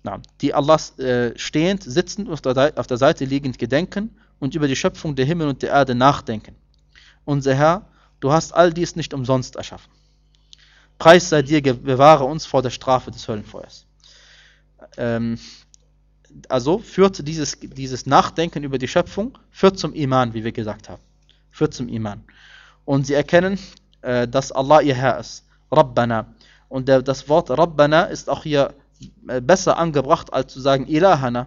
Na, die Allahs äh, stehend, sitzend und auf der, auf der Seite liegend gedenken und über die Schöpfung der Himmel und der Erde nachdenken. Unser Herr, du hast all dies nicht umsonst erschaffen. Preis sei dir, bewahre uns vor der Strafe des Höllenfeuers. Ähm, also führt dieses, dieses Nachdenken über die Schöpfung, führt zum Iman, wie wir gesagt haben. Führt zum Iman. Und sie erkennen, äh, dass Allah ihr Herr ist. Rabbana. Und der, das Wort Rabbana ist auch hier äh, besser angebracht, als zu sagen Ilahana.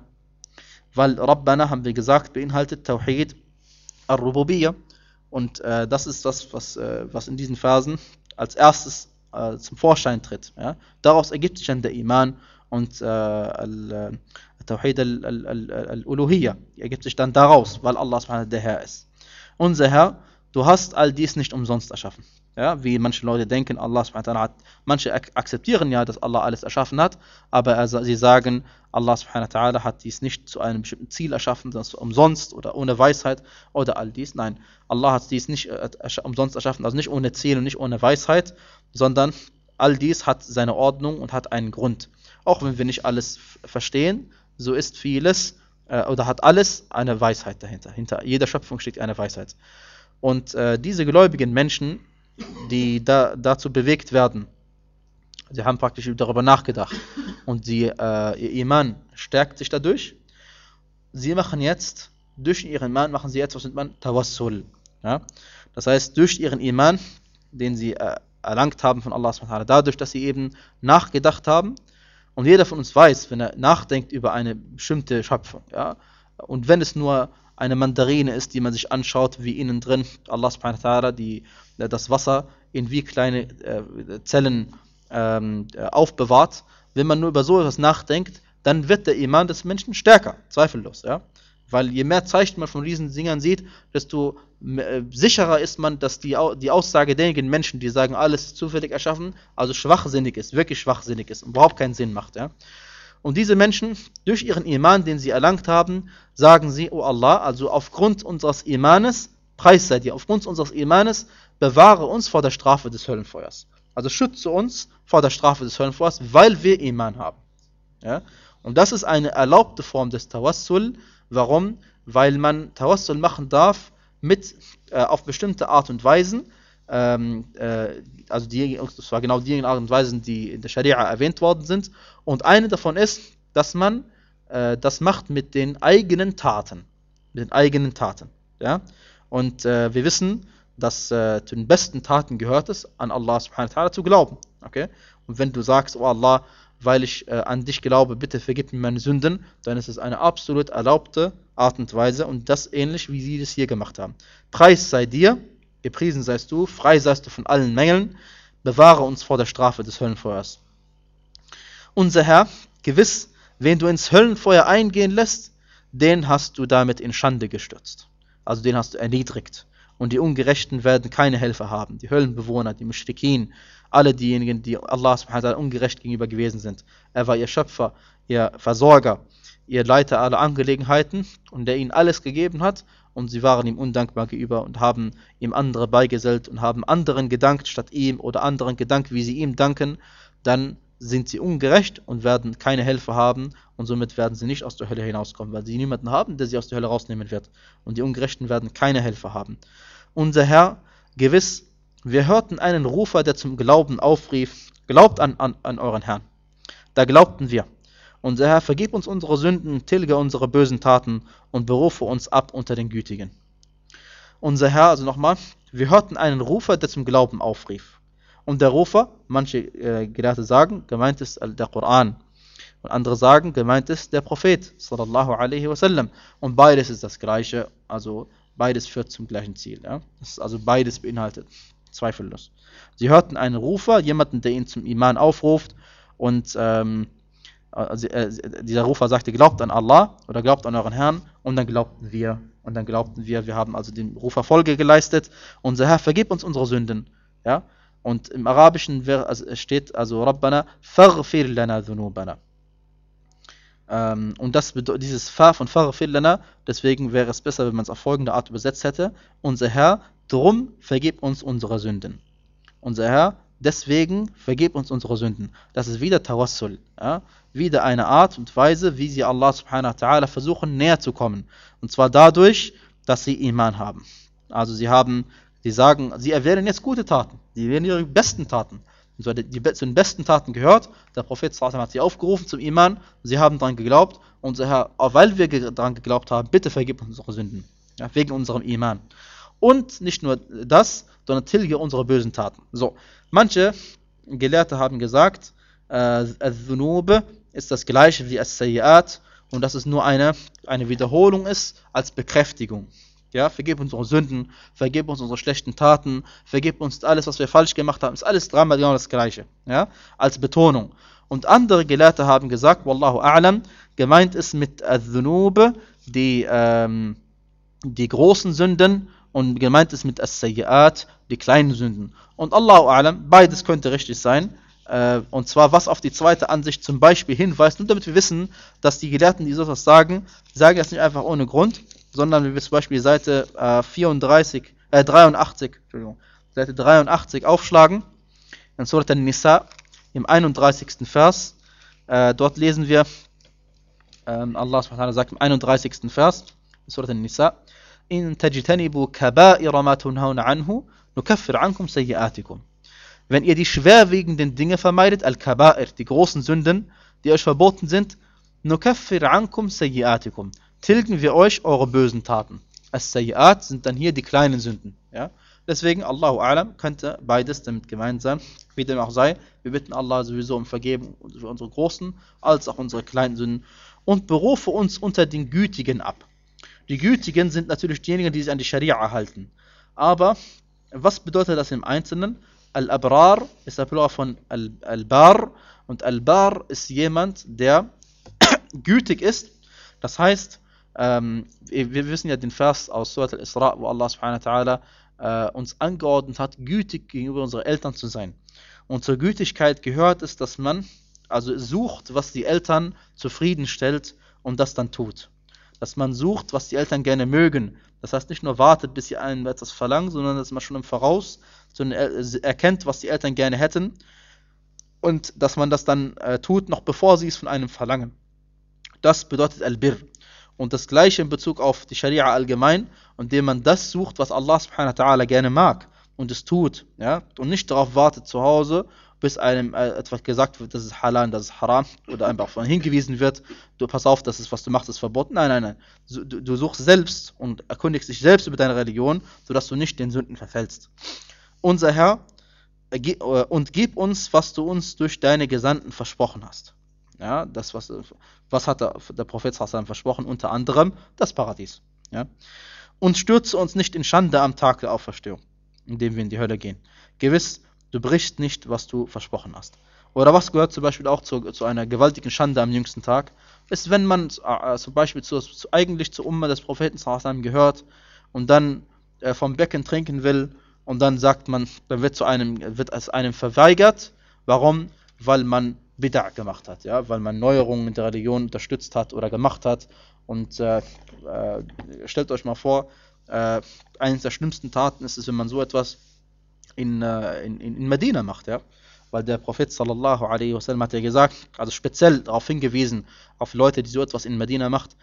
Weil Rabbana, haben wir gesagt, beinhaltet Tawhid al-Rububiyyah. Und äh, das ist das, was, äh, was in diesen Versen als erstes äh, zum Vorschein tritt. Ja? Daraus ergibt sich dann der Iman und äh, al, Tawhid al-Uluhiyyah ergibt sich dann daraus, weil Allah subhanahu der Herr ist. Unser Herr, du hast all dies nicht umsonst erschaffen. Ja, wie manche Leute denken, Allah subhanahu hat, manche ak akzeptieren ja, dass Allah alles erschaffen hat, aber er, sie sagen, Allah subhanahu hat dies nicht zu einem bestimmten Ziel erschaffen, sondern umsonst oder ohne Weisheit oder all dies. Nein, Allah hat dies nicht äh, umsonst erschaffen, also nicht ohne Ziel und nicht ohne Weisheit, sondern all dies hat seine Ordnung und hat einen Grund. Auch wenn wir nicht alles verstehen, so ist vieles äh, oder hat alles eine Weisheit dahinter. Hinter jeder Schöpfung steht eine Weisheit. Und äh, diese gläubigen Menschen, die da, dazu bewegt werden, sie haben praktisch darüber nachgedacht und sie, äh, ihr Iman stärkt sich dadurch. Sie machen jetzt, durch ihren Iman machen sie jetzt, was nennt man Tawassul. Ja? Das heißt, durch ihren Iman, den sie äh, erlangt haben von Allah subhanahu wa ta'ala, dadurch, dass sie eben nachgedacht haben. Und jeder von uns weiß, wenn er nachdenkt über eine bestimmte Schöpfung, ja, und wenn es nur eine Mandarine ist, die man sich anschaut, wie innen drin Allah subhanahu wa ta'ala die, das Wasser in wie kleine äh, Zellen ähm, aufbewahrt, wenn man nur über so etwas nachdenkt, dann wird der Iman des Menschen stärker, zweifellos, ja. Weil je mehr Zeichen man von diesen Dingern sieht, desto äh, sicherer ist man, dass die, die Aussage derjenigen Menschen, die sagen, alles ist zufällig erschaffen, also schwachsinnig ist, wirklich schwachsinnig ist und überhaupt keinen Sinn macht. Ja? Und diese Menschen, durch ihren Iman, den sie erlangt haben, sagen sie, oh Allah, also aufgrund unseres Imanes, Preis sei dir, aufgrund unseres Imanes, bewahre uns vor der Strafe des Höllenfeuers. Also schütze uns vor der Strafe des Höllenfeuers, weil wir Iman haben. Ja? Und das ist eine erlaubte Form des Tawassul. Warum? Weil man Tawassul machen darf mit, äh, auf bestimmte Art und Weisen, ähm, äh, also die, das war genau die Art und Weisen, die in der Scharia erwähnt worden sind. Und eine davon ist, dass man äh, das macht mit den eigenen Taten. Mit den eigenen Taten. Ja? Und äh, wir wissen, dass äh, zu den besten Taten gehört es, an Allah subhanahu wa ta'ala zu glauben. Okay? Und wenn du sagst, oh Allah, weil ich äh, an dich glaube, bitte vergib mir meine Sünden, dann ist es eine absolut erlaubte Art und Weise und das ähnlich, wie sie das hier gemacht haben. Preis sei dir, gepriesen seist du, frei seist du von allen Mängeln, bewahre uns vor der Strafe des Höllenfeuers. Unser Herr, gewiss, wen du ins Höllenfeuer eingehen lässt, den hast du damit in Schande gestürzt. Also den hast du erniedrigt. Und die Ungerechten werden keine Helfer haben. Die Höllenbewohner, die Mushrikin, alle diejenigen, die Allah subhanahu wa ta'ala ungerecht gegenüber gewesen sind. Er war ihr Schöpfer, ihr Versorger, ihr Leiter aller Angelegenheiten und der ihnen alles gegeben hat und sie waren ihm undankbar gegenüber und haben ihm andere beigesellt und haben anderen gedankt statt ihm oder anderen gedankt, wie sie ihm danken, dann sind sie ungerecht und werden keine Helfer haben und somit werden sie nicht aus der Hölle hinauskommen, weil sie niemanden haben, der sie aus der Hölle rausnehmen wird. Und die Ungerechten werden keine Helfer haben. Unser Herr, gewiss, wir hörten einen Rufer, der zum Glauben aufrief, glaubt an, an, an euren Herrn. Da glaubten wir. Unser Herr, vergib uns unsere Sünden, tilge unsere bösen Taten und berufe uns ab unter den Gütigen. Unser Herr, also nochmal, wir hörten einen Rufer, der zum Glauben aufrief. Und der Rufer, manche äh, Gelehrte sagen, gemeint ist der Koran. Und andere sagen, gemeint ist der Prophet, sallallahu alaihi wasallam. Und beides ist das Gleiche, also beides führt zum gleichen Ziel. Ja? Das ist also beides beinhaltet, zweifellos. Sie hörten einen Rufer, jemanden, der ihn zum Iman aufruft. Und ähm, also, äh, dieser Rufer sagte, glaubt an Allah oder glaubt an euren Herrn. Und dann glaubten wir. Und dann glaubten wir, wir haben also dem Rufer Folge geleistet. Unser Herr, vergib uns unsere Sünden. Ja? Und im Arabischen steht also Rabbana faghfir lana dhunubana. Ähm, und das bedeutet, dieses Fa von faghfir lana, deswegen wäre es besser, wenn man es auf folgende Art übersetzt hätte. Unser Herr, drum vergib uns unsere Sünden. Unser Herr, deswegen vergib uns unsere Sünden. Das ist wieder Tawassul, ja? Wieder eine Art und Weise, wie sie Allah subhanahu wa ta'ala versuchen näher zu kommen. Und zwar dadurch, dass sie Iman haben. Also sie haben, sie sagen, sie erwähnen jetzt gute Taten, sie erwähnen ihre besten Taten. Und so die, die, zu den besten Taten gehört, der Prophet sallallahu alaihi wasallam hat sie aufgerufen zum Iman, sie haben daran geglaubt, und unser Herr, auch weil wir ge daran geglaubt haben, bitte vergib uns unsere Sünden, ja, wegen unserem Iman. Und nicht nur das, sondern tilge unsere bösen Taten. So, manche Gelehrte haben gesagt, Al-Dhunub äh, ist das gleiche wie As-Sayyi'at, und dass es nur eine, eine Wiederholung ist als Bekräftigung. Ja, vergib uns unsere Sünden, vergib uns unsere schlechten Taten, vergib uns alles, was wir falsch gemacht haben. Ist alles dreimal genau das Gleiche, ja, als Betonung. Und andere Gelehrte haben gesagt, Wallahu a'lam, gemeint ist mit Al-Dhunub die, ähm, die großen Sünden, und gemeint ist mit As-Sayyi'at die kleinen Sünden. Und Allahu a'lam, beides könnte richtig sein. Äh, und zwar, was auf die zweite Ansicht zum Beispiel hinweist, nur damit wir wissen, dass die Gelehrten, die sowas sagen, sagen das nicht einfach ohne Grund, sondern wenn wir zum Beispiel Seite äh, vierunddreißig, äh, dreiundachtzig, Entschuldigung, Seite dreiundachtzig aufschlagen, in Surat An-Nisa, im einunddreißigsten Vers, äh, dort lesen wir, ähm, Allah subhanahu wa ta'ala sagt im einunddreißigsten Vers, in Surat An-Nisa, In tajtanibu kaba'ira ma tunhauna anhu, nukaffir ankum sayyi'atikum. Wenn ihr die schwerwiegenden Dinge vermeidet, al-Kaba'ir, die großen Sünden, die euch verboten sind, nukaffir ankum sayyi'atikum, tilgen wir euch eure bösen Taten. As-Sayyi'at sind dann hier die kleinen Sünden. Ja? Deswegen, Allahu A'lam, könnte beides damit gemeint sein. Wie dem auch sei, wir bitten Allah sowieso um Vergebung für unsere großen, als auch unsere kleinen Sünden. Und berufe uns unter den Gütigen ab. Die Gütigen sind natürlich diejenigen, die sich an die Scharia halten. Aber was bedeutet das im Einzelnen? Al-Abrar ist der Plural von Al-Bar, und Al-Bar ist jemand, der gütig ist. Das heißt, ähm, wir wissen ja den Vers aus Surat Al-Isra, wo Allah subhanahu wa ta'ala äh, uns angeordnet hat, gütig gegenüber unseren Eltern zu sein. Und zur Gütigkeit gehört es, dass man also sucht, was die Eltern zufriedenstellt und das dann tut. Dass man sucht, was die Eltern gerne mögen. Das heißt, nicht nur wartet, bis sie einem etwas verlangen, sondern dass man schon im Voraus erkennt, was die Eltern gerne hätten, und dass man das dann äh, tut, noch bevor sie es von einem verlangen. Das bedeutet Al-Bir. Und das gleiche in Bezug auf die Scharia allgemein, indem man das sucht, was Allah subhanahu wa ta'ala gerne mag, und es tut, ja, und nicht darauf wartet zu Hause, bis einem äh, etwas gesagt wird, das ist halal, das ist haram, oder einfach von hingewiesen wird, du pass auf, das ist, was du machst, ist verboten. Nein, nein, nein. Du, du suchst selbst und erkundigst dich selbst über deine Religion, sodass du nicht den Sünden verfällst. Unser Herr, äh, und gib uns, was du uns durch deine Gesandten versprochen hast. Ja, das, was, was hat der, der Prophet versprochen? Unter anderem das Paradies. Ja? Und stürze uns nicht in Schande am Tag der Auferstehung, indem wir in die Hölle gehen. Gewiss, du brichst nicht, was du versprochen hast. Oder was gehört zum Beispiel auch zu, zu einer gewaltigen Schande am jüngsten Tag, ist, wenn man äh, zum Beispiel zu, zu, eigentlich zur Umma des Propheten gehört und dann äh, vom Becken trinken will, und dann sagt man, dann wird, zu einem, wird es einem verweigert. Warum? Weil man Bid'a gemacht hat, ja? Weil man Neuerungen in der Religion unterstützt hat oder gemacht hat. Und äh, äh, stellt euch mal vor, äh, eines der schlimmsten Taten ist es, wenn man so etwas in, äh, in, in Medina macht, ja? Weil der Prophet sallallahu alaihi wasallam hat ja gesagt, also speziell darauf hingewiesen, auf Leute, die so etwas in Medina macht,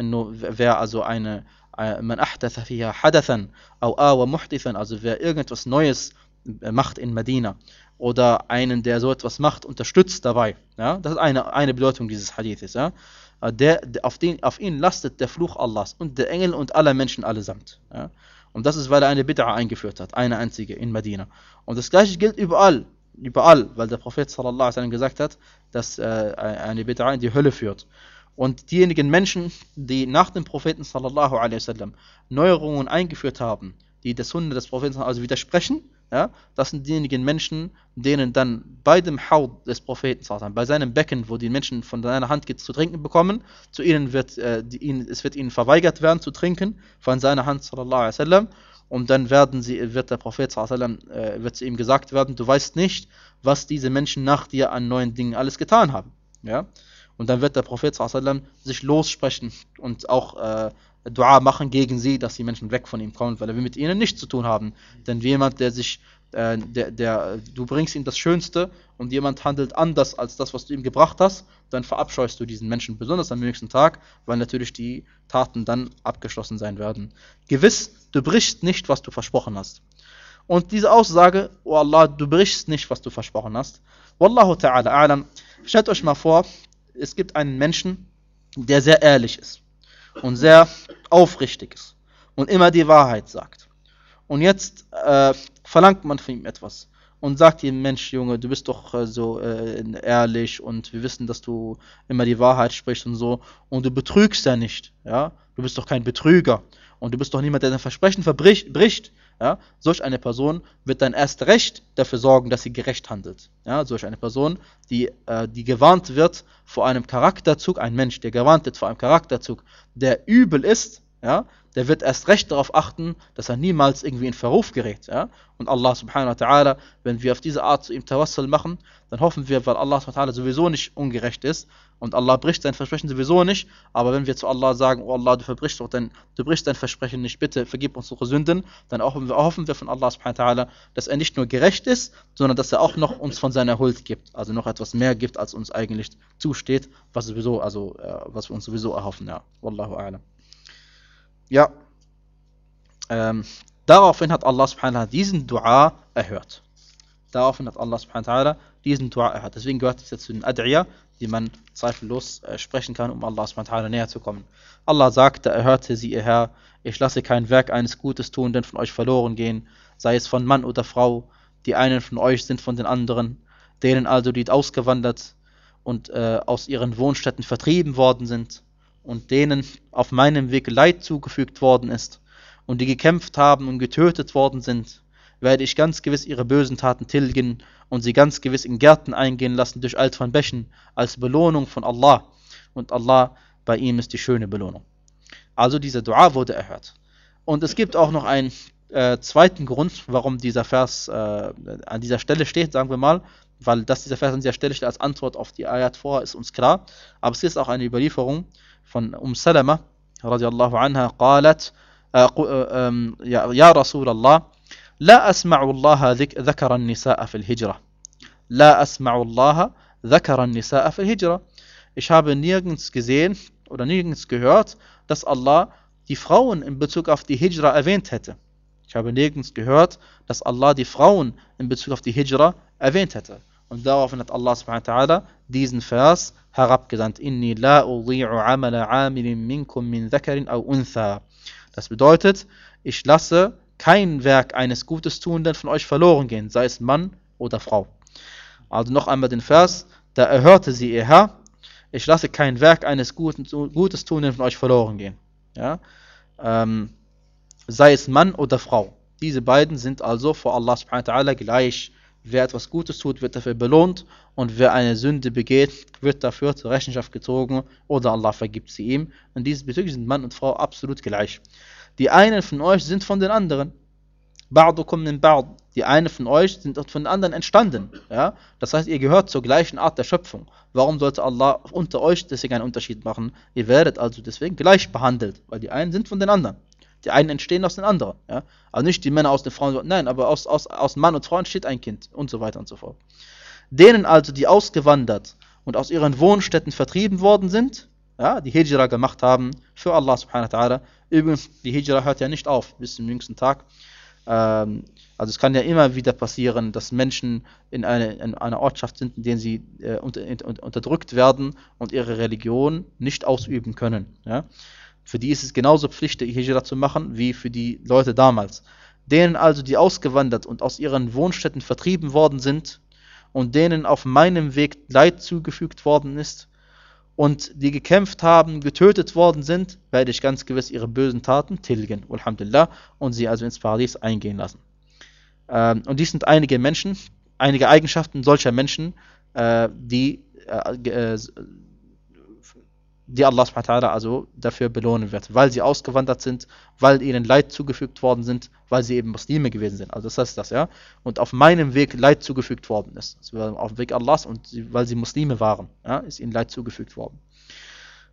wer also eine, man ahdatha fiha hadathan, au awa muhdithan, also wer irgendetwas Neues macht in Medina, oder einen, der so etwas macht, unterstützt dabei, ja, das ist eine, eine Bedeutung dieses Hadithes, ja, der, der, auf, den, auf ihn lastet der Fluch Allahs und der Engel und aller Menschen allesamt, ja, und das ist, weil er eine Bid'a eingeführt hat, eine einzige in Medina, und das gleiche gilt überall, überall, weil der Prophet sallallahu alaihi wasallam gesagt hat, dass äh, eine Bid'a in die Hölle führt. Und diejenigen Menschen, die nach dem Propheten sallallahu alaihi wasallam Neuerungen eingeführt haben, die der Sunna des Propheten also widersprechen, ja, das sind diejenigen Menschen, denen dann bei dem Haud des Propheten sallallahu alaihi wasallam, bei seinem Becken, wo die Menschen von seiner Hand zu trinken bekommen, zu ihnen wird, äh, die, ihnen, es wird ihnen verweigert werden zu trinken von seiner Hand sallallahu alaihi wasallam. Und dann werden sie, wird der Prophet sallallahu alaihi wasallam, äh, wird zu ihm gesagt werden, du weißt nicht, was diese Menschen nach dir an neuen Dingen alles getan haben. Ja? Und dann wird der Prophet sallallahu alaihi wasallam sich lossprechen und auch äh, Dua machen gegen sie, dass die Menschen weg von ihm kommen, weil er will mit ihnen nichts zu tun haben. Denn wie jemand, der sich äh, der, der, du bringst ihm das Schönste und jemand handelt anders als das, was du ihm gebracht hast, dann verabscheust du diesen Menschen besonders am nächsten Tag, weil natürlich die Taten dann abgeschlossen sein werden. Gewiss, du brichst nicht, was du versprochen hast. Und diese Aussage, oh Allah, du brichst nicht, was du versprochen hast. Wallahu ta'ala a'lam. Stellt euch mal vor, es gibt einen Menschen, der sehr ehrlich ist und sehr aufrichtig ist und immer die Wahrheit sagt. Und jetzt äh, verlangt man von ihm etwas und sagt ihm, Mensch, Junge, du bist doch äh, so äh, ehrlich und wir wissen, dass du immer die Wahrheit sprichst und so und du betrügst ja nicht, ja? Du bist doch kein Betrüger und du bist doch niemand, der sein Versprechen verbricht. Ja? Solch eine Person wird dann erst recht dafür sorgen, dass sie gerecht handelt. Ja? Solch eine Person, die, äh, die gewarnt wird vor einem Charakterzug, ein Mensch, der gewarnt wird vor einem Charakterzug, der übel ist, ja, der wird erst recht darauf achten, dass er niemals irgendwie in Verruf gerät. Ja? Und Allah subhanahu wa ta'ala, wenn wir auf diese Art zu ihm Tawassul machen, dann hoffen wir, weil Allah subhanahu wa ta'ala sowieso nicht ungerecht ist und Allah bricht sein Versprechen sowieso nicht, aber wenn wir zu Allah sagen, oh Allah, du verbrichst doch dein, du brichst dein Versprechen nicht, bitte vergib uns unsere Sünden, dann hoffen wir, hoffen wir von Allah subhanahu wa ta'ala, dass er nicht nur gerecht ist, sondern dass er auch noch uns von seiner Huld gibt, also noch etwas mehr gibt, als uns eigentlich zusteht, was sowieso, also äh, was wir uns sowieso erhoffen. Ja, Wallahu a'lam. Ja, ähm, daraufhin hat Allah subhanahu wa ta'ala diesen Dua erhört. Daraufhin hat Allah subhanahu wa ta'ala diesen Dua erhört. Deswegen gehört es jetzt zu den Ad'iyah, die man zweifellos äh, sprechen kann, um Allah subhanahu wa ta'ala näher zu kommen. Allah sagte, erhörte sie, ihr Herr, ich lasse kein Werk eines Gutes Tuenden von euch verloren gehen, sei es von Mann oder Frau, die einen von euch sind von den anderen, denen also die ausgewandert und äh, aus ihren Wohnstätten vertrieben worden sind, und denen auf meinem Weg Leid zugefügt worden ist und die gekämpft haben und getötet worden sind, werde ich ganz gewiss ihre bösen Taten tilgen und sie ganz gewiss in Gärten eingehen lassen durch Alt von Bächen als Belohnung von Allah. Und Allah, bei ihm ist die schöne Belohnung. Also dieser Dua wurde erhört. Und es gibt auch noch einen äh, zweiten Grund, warum dieser Vers äh, an dieser Stelle steht, sagen wir mal, weil dass dieser Vers an dieser Stelle steht als Antwort auf die Ayat vor, ist uns klar. Aber es ist auch eine Überlieferung von Umm Salama radiallahu anha قالت يا يا رسول الله لا أسمع الله ذكر النساء في الهجرة لا أسمع الله ذكر النساء في الهجرة. Ich habe nirgends gesehen oder nirgends gehört, dass Allah die Frauen in Bezug auf die Hijra erwähnt hätte. Ich habe nirgends gehört, dass Allah die Frauen in Bezug auf die Hijra erwähnt hätte. Und daraufhin hat Allah subhanahu wa ta'ala diesen Vers herabgesandt. Inni la udhi'u amala amilin minkum min dhakarin aw untha. Das bedeutet, ich lasse kein Werk eines Gutes Tuenden von euch verloren gehen, sei es Mann oder Frau. Also noch einmal den Vers, da erhörte sie ihr Herr, ich lasse kein Werk eines Guten, Gutes Tuenden von euch verloren gehen. Ja? Ähm, sei es Mann oder Frau. Diese beiden sind also vor Allah subhanahu wa ta'ala gleich. Wer etwas Gutes tut, wird dafür belohnt und wer eine Sünde begeht, wird dafür zur Rechenschaft gezogen oder Allah vergibt sie ihm. Und diesbezüglich sind Mann und Frau absolut gleich. Die einen von euch sind von den anderen. Ba'dukum min ba'd. Die einen von euch sind von den anderen entstanden. Ja? Das heißt, ihr gehört zur gleichen Art der Schöpfung. Warum sollte Allah unter euch deswegen einen Unterschied machen? Ihr werdet also deswegen gleich behandelt, weil die einen sind von den anderen. Die einen entstehen aus den anderen. Ja? Also nicht die Männer aus den Frauen, nein, aber aus, aus, aus Mann und Frau entsteht ein Kind und so weiter und so fort. Denen also, die ausgewandert und aus ihren Wohnstätten vertrieben worden sind, ja, die Hijra gemacht haben für Allah subhanahu wa ta'ala. Übrigens, die Hijra hört ja nicht auf bis zum jüngsten Tag. Ähm, also es kann ja immer wieder passieren, dass Menschen in, eine, in einer Ortschaft sind, in der sie äh, unter, unter, unterdrückt werden und ihre Religion nicht ausüben können. Ja? Für die ist es genauso Pflicht, die Hijra zu machen, wie für die Leute damals. Denen also, die ausgewandert und aus ihren Wohnstätten vertrieben worden sind und denen auf meinem Weg Leid zugefügt worden ist und die gekämpft haben, getötet worden sind, werde ich ganz gewiss ihre bösen Taten tilgen, alhamdulillah, und sie also ins Paradies eingehen lassen. Ähm, und dies sind einige Menschen, einige Eigenschaften solcher Menschen, äh, die äh, die Allah subhanahu wa ta'ala also dafür belohnen wird, weil sie ausgewandert sind, weil ihnen Leid zugefügt worden sind, weil sie eben Muslime gewesen sind. Also das heißt das, ja. Und auf meinem Weg Leid zugefügt worden ist. Also auf dem Weg Allahs und sie, weil sie Muslime waren, ja, ist ihnen Leid zugefügt worden.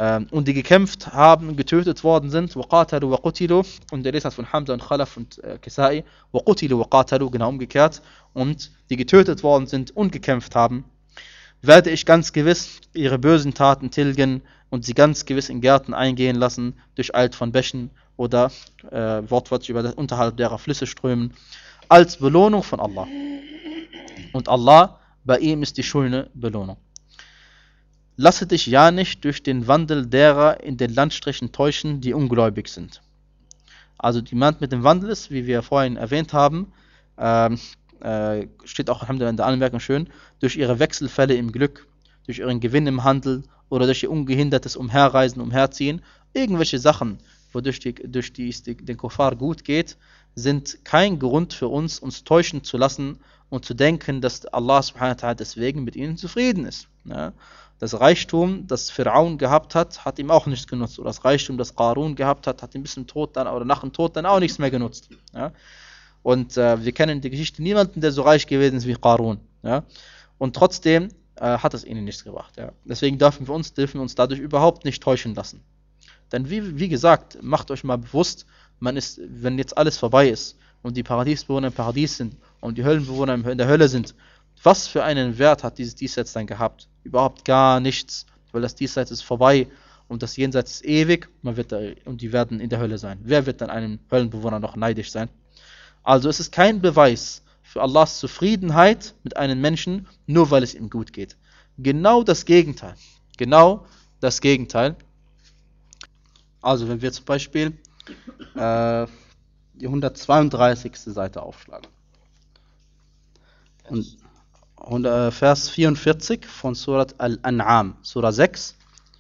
ähm, und die gekämpft haben, getötet worden sind, وَقَاتَلُوا وَقُتِلُوا, und der Leser von Hamza und Khalaf und äh, Kisai, وَقُتِلُوا وَقَاتَلُوا, genau umgekehrt, und die getötet worden sind und gekämpft haben, werde ich ganz gewiss ihre bösen Taten tilgen und sie ganz gewiss in Gärten eingehen lassen, durch Alt von Bächen oder äh, wortwörtlich über das, unterhalb derer Flüsse strömen, als Belohnung von Allah. Und Allah, bei ihm ist die schöne Belohnung. Lasse dich ja nicht durch den Wandel derer in den Landstrichen täuschen, die ungläubig sind. Also die meint mit dem Wandel ist, wie wir vorhin erwähnt haben, ähm, äh, steht auch in der Anmerkung schön, durch ihre Wechselfälle im Glück, durch ihren Gewinn im Handel oder durch ihr ungehindertes Umherreisen, Umherziehen, irgendwelche Sachen, wodurch die, durch die es den Kuffar gut geht, sind kein Grund für uns, uns täuschen zu lassen und zu denken, dass Allah subhanahu wa ta'ala deswegen mit ihnen zufrieden ist. Ja? Das Reichtum, das Pharaon gehabt hat, hat ihm auch nichts genutzt. Oder das Reichtum, das Qarun gehabt hat, hat ihm bis zum Tod dann oder nach dem Tod dann auch nichts mehr genutzt. Ja? Und äh, wir kennen in der Geschichte niemanden, der so reich gewesen ist wie Qarun. Ja? Und trotzdem äh, hat es ihnen nichts gebracht. Ja? Deswegen dürfen wir uns, dürfen wir uns dadurch überhaupt nicht täuschen lassen. Denn wie, wie gesagt, macht euch mal bewusst, man ist, wenn jetzt alles vorbei ist und die Paradiesbewohner im Paradies sind und die Höllenbewohner in der Hölle sind, was für einen Wert hat dieses Diesseits dann gehabt? Überhaupt gar nichts, weil das Diesseits ist vorbei und das Jenseits ist ewig, man wird da, und die werden in der Hölle sein. Wer wird dann einem Höllenbewohner noch neidisch sein? Also es ist kein Beweis für Allahs Zufriedenheit mit einem Menschen, nur weil es ihm gut geht. Genau das Gegenteil. Genau das Gegenteil. Also wenn wir zum Beispiel äh, die hundertzweiunddreißigste Seite aufschlagen. Und Vers vierundvierzig von Surat Al-An'am, Surah sechs.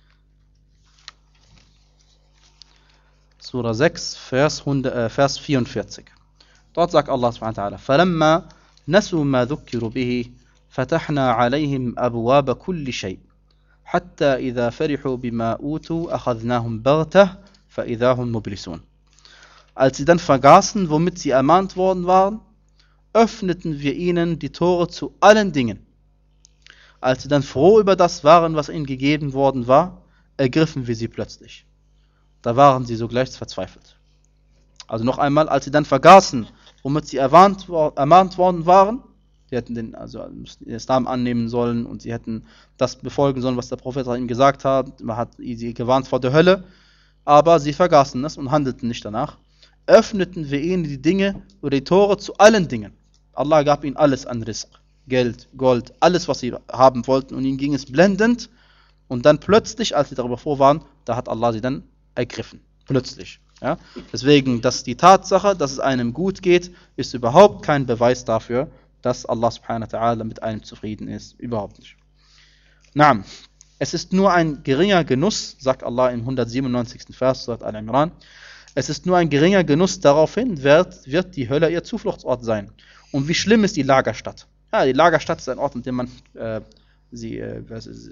Surah sechs, Vers, äh, Vers vierundvierzig. Dort sagt Allah subhanahu wa ta'ala: فَلَمَّا نَسُوا مَا ذُكِّرُوا بِهِ فَتَحْنَا عَلَيْهِمْ أَبْوَابَ كُلِّ شَيْءٍ حَتَّى إِذَا فَرِحُوا بِمَا أُوتُوا أَخَذْنَاهُمْ بَغْتَةً فَإِذَا هُمْ مُبْلِسُونَ. Als sie dann vergaßen, womit sie ermahnt worden waren, öffneten wir ihnen die Tore zu allen Dingen. Als sie dann froh über das waren, was ihnen gegeben worden war, ergriffen wir sie plötzlich. Da waren sie sogleich verzweifelt. Also noch einmal, als sie dann vergaßen, womit sie ermahnt, ermahnt worden waren, sie hätten den, also den Islam annehmen sollen und sie hätten das befolgen sollen, was der Prophet ihnen gesagt hat, man hat sie gewarnt vor der Hölle, aber sie vergaßen es und handelten nicht danach, öffneten wir ihnen die Dinge oder die Tore zu allen Dingen. Allah gab ihnen alles an Rizq, Geld, Gold, alles, was sie haben wollten, und ihnen ging es blendend, und dann plötzlich, als sie darüber froh waren, da hat Allah sie dann ergriffen. Plötzlich. Ja? Deswegen, dass die Tatsache, dass es einem gut geht, ist überhaupt kein Beweis dafür, dass Allah subhanahu wa ta'ala mit einem zufrieden ist. Überhaupt nicht. Naam. Es ist nur ein geringer Genuss, sagt Allah im hundertsiebenundneunzigsten Vers, Surat Al-Imran, es ist nur ein geringer Genuss, daraufhin wird, wird die Hölle ihr Zufluchtsort sein. Und wie schlimm ist die Lagerstadt? Ja, die Lagerstadt ist ein Ort, an dem man äh, sie, äh,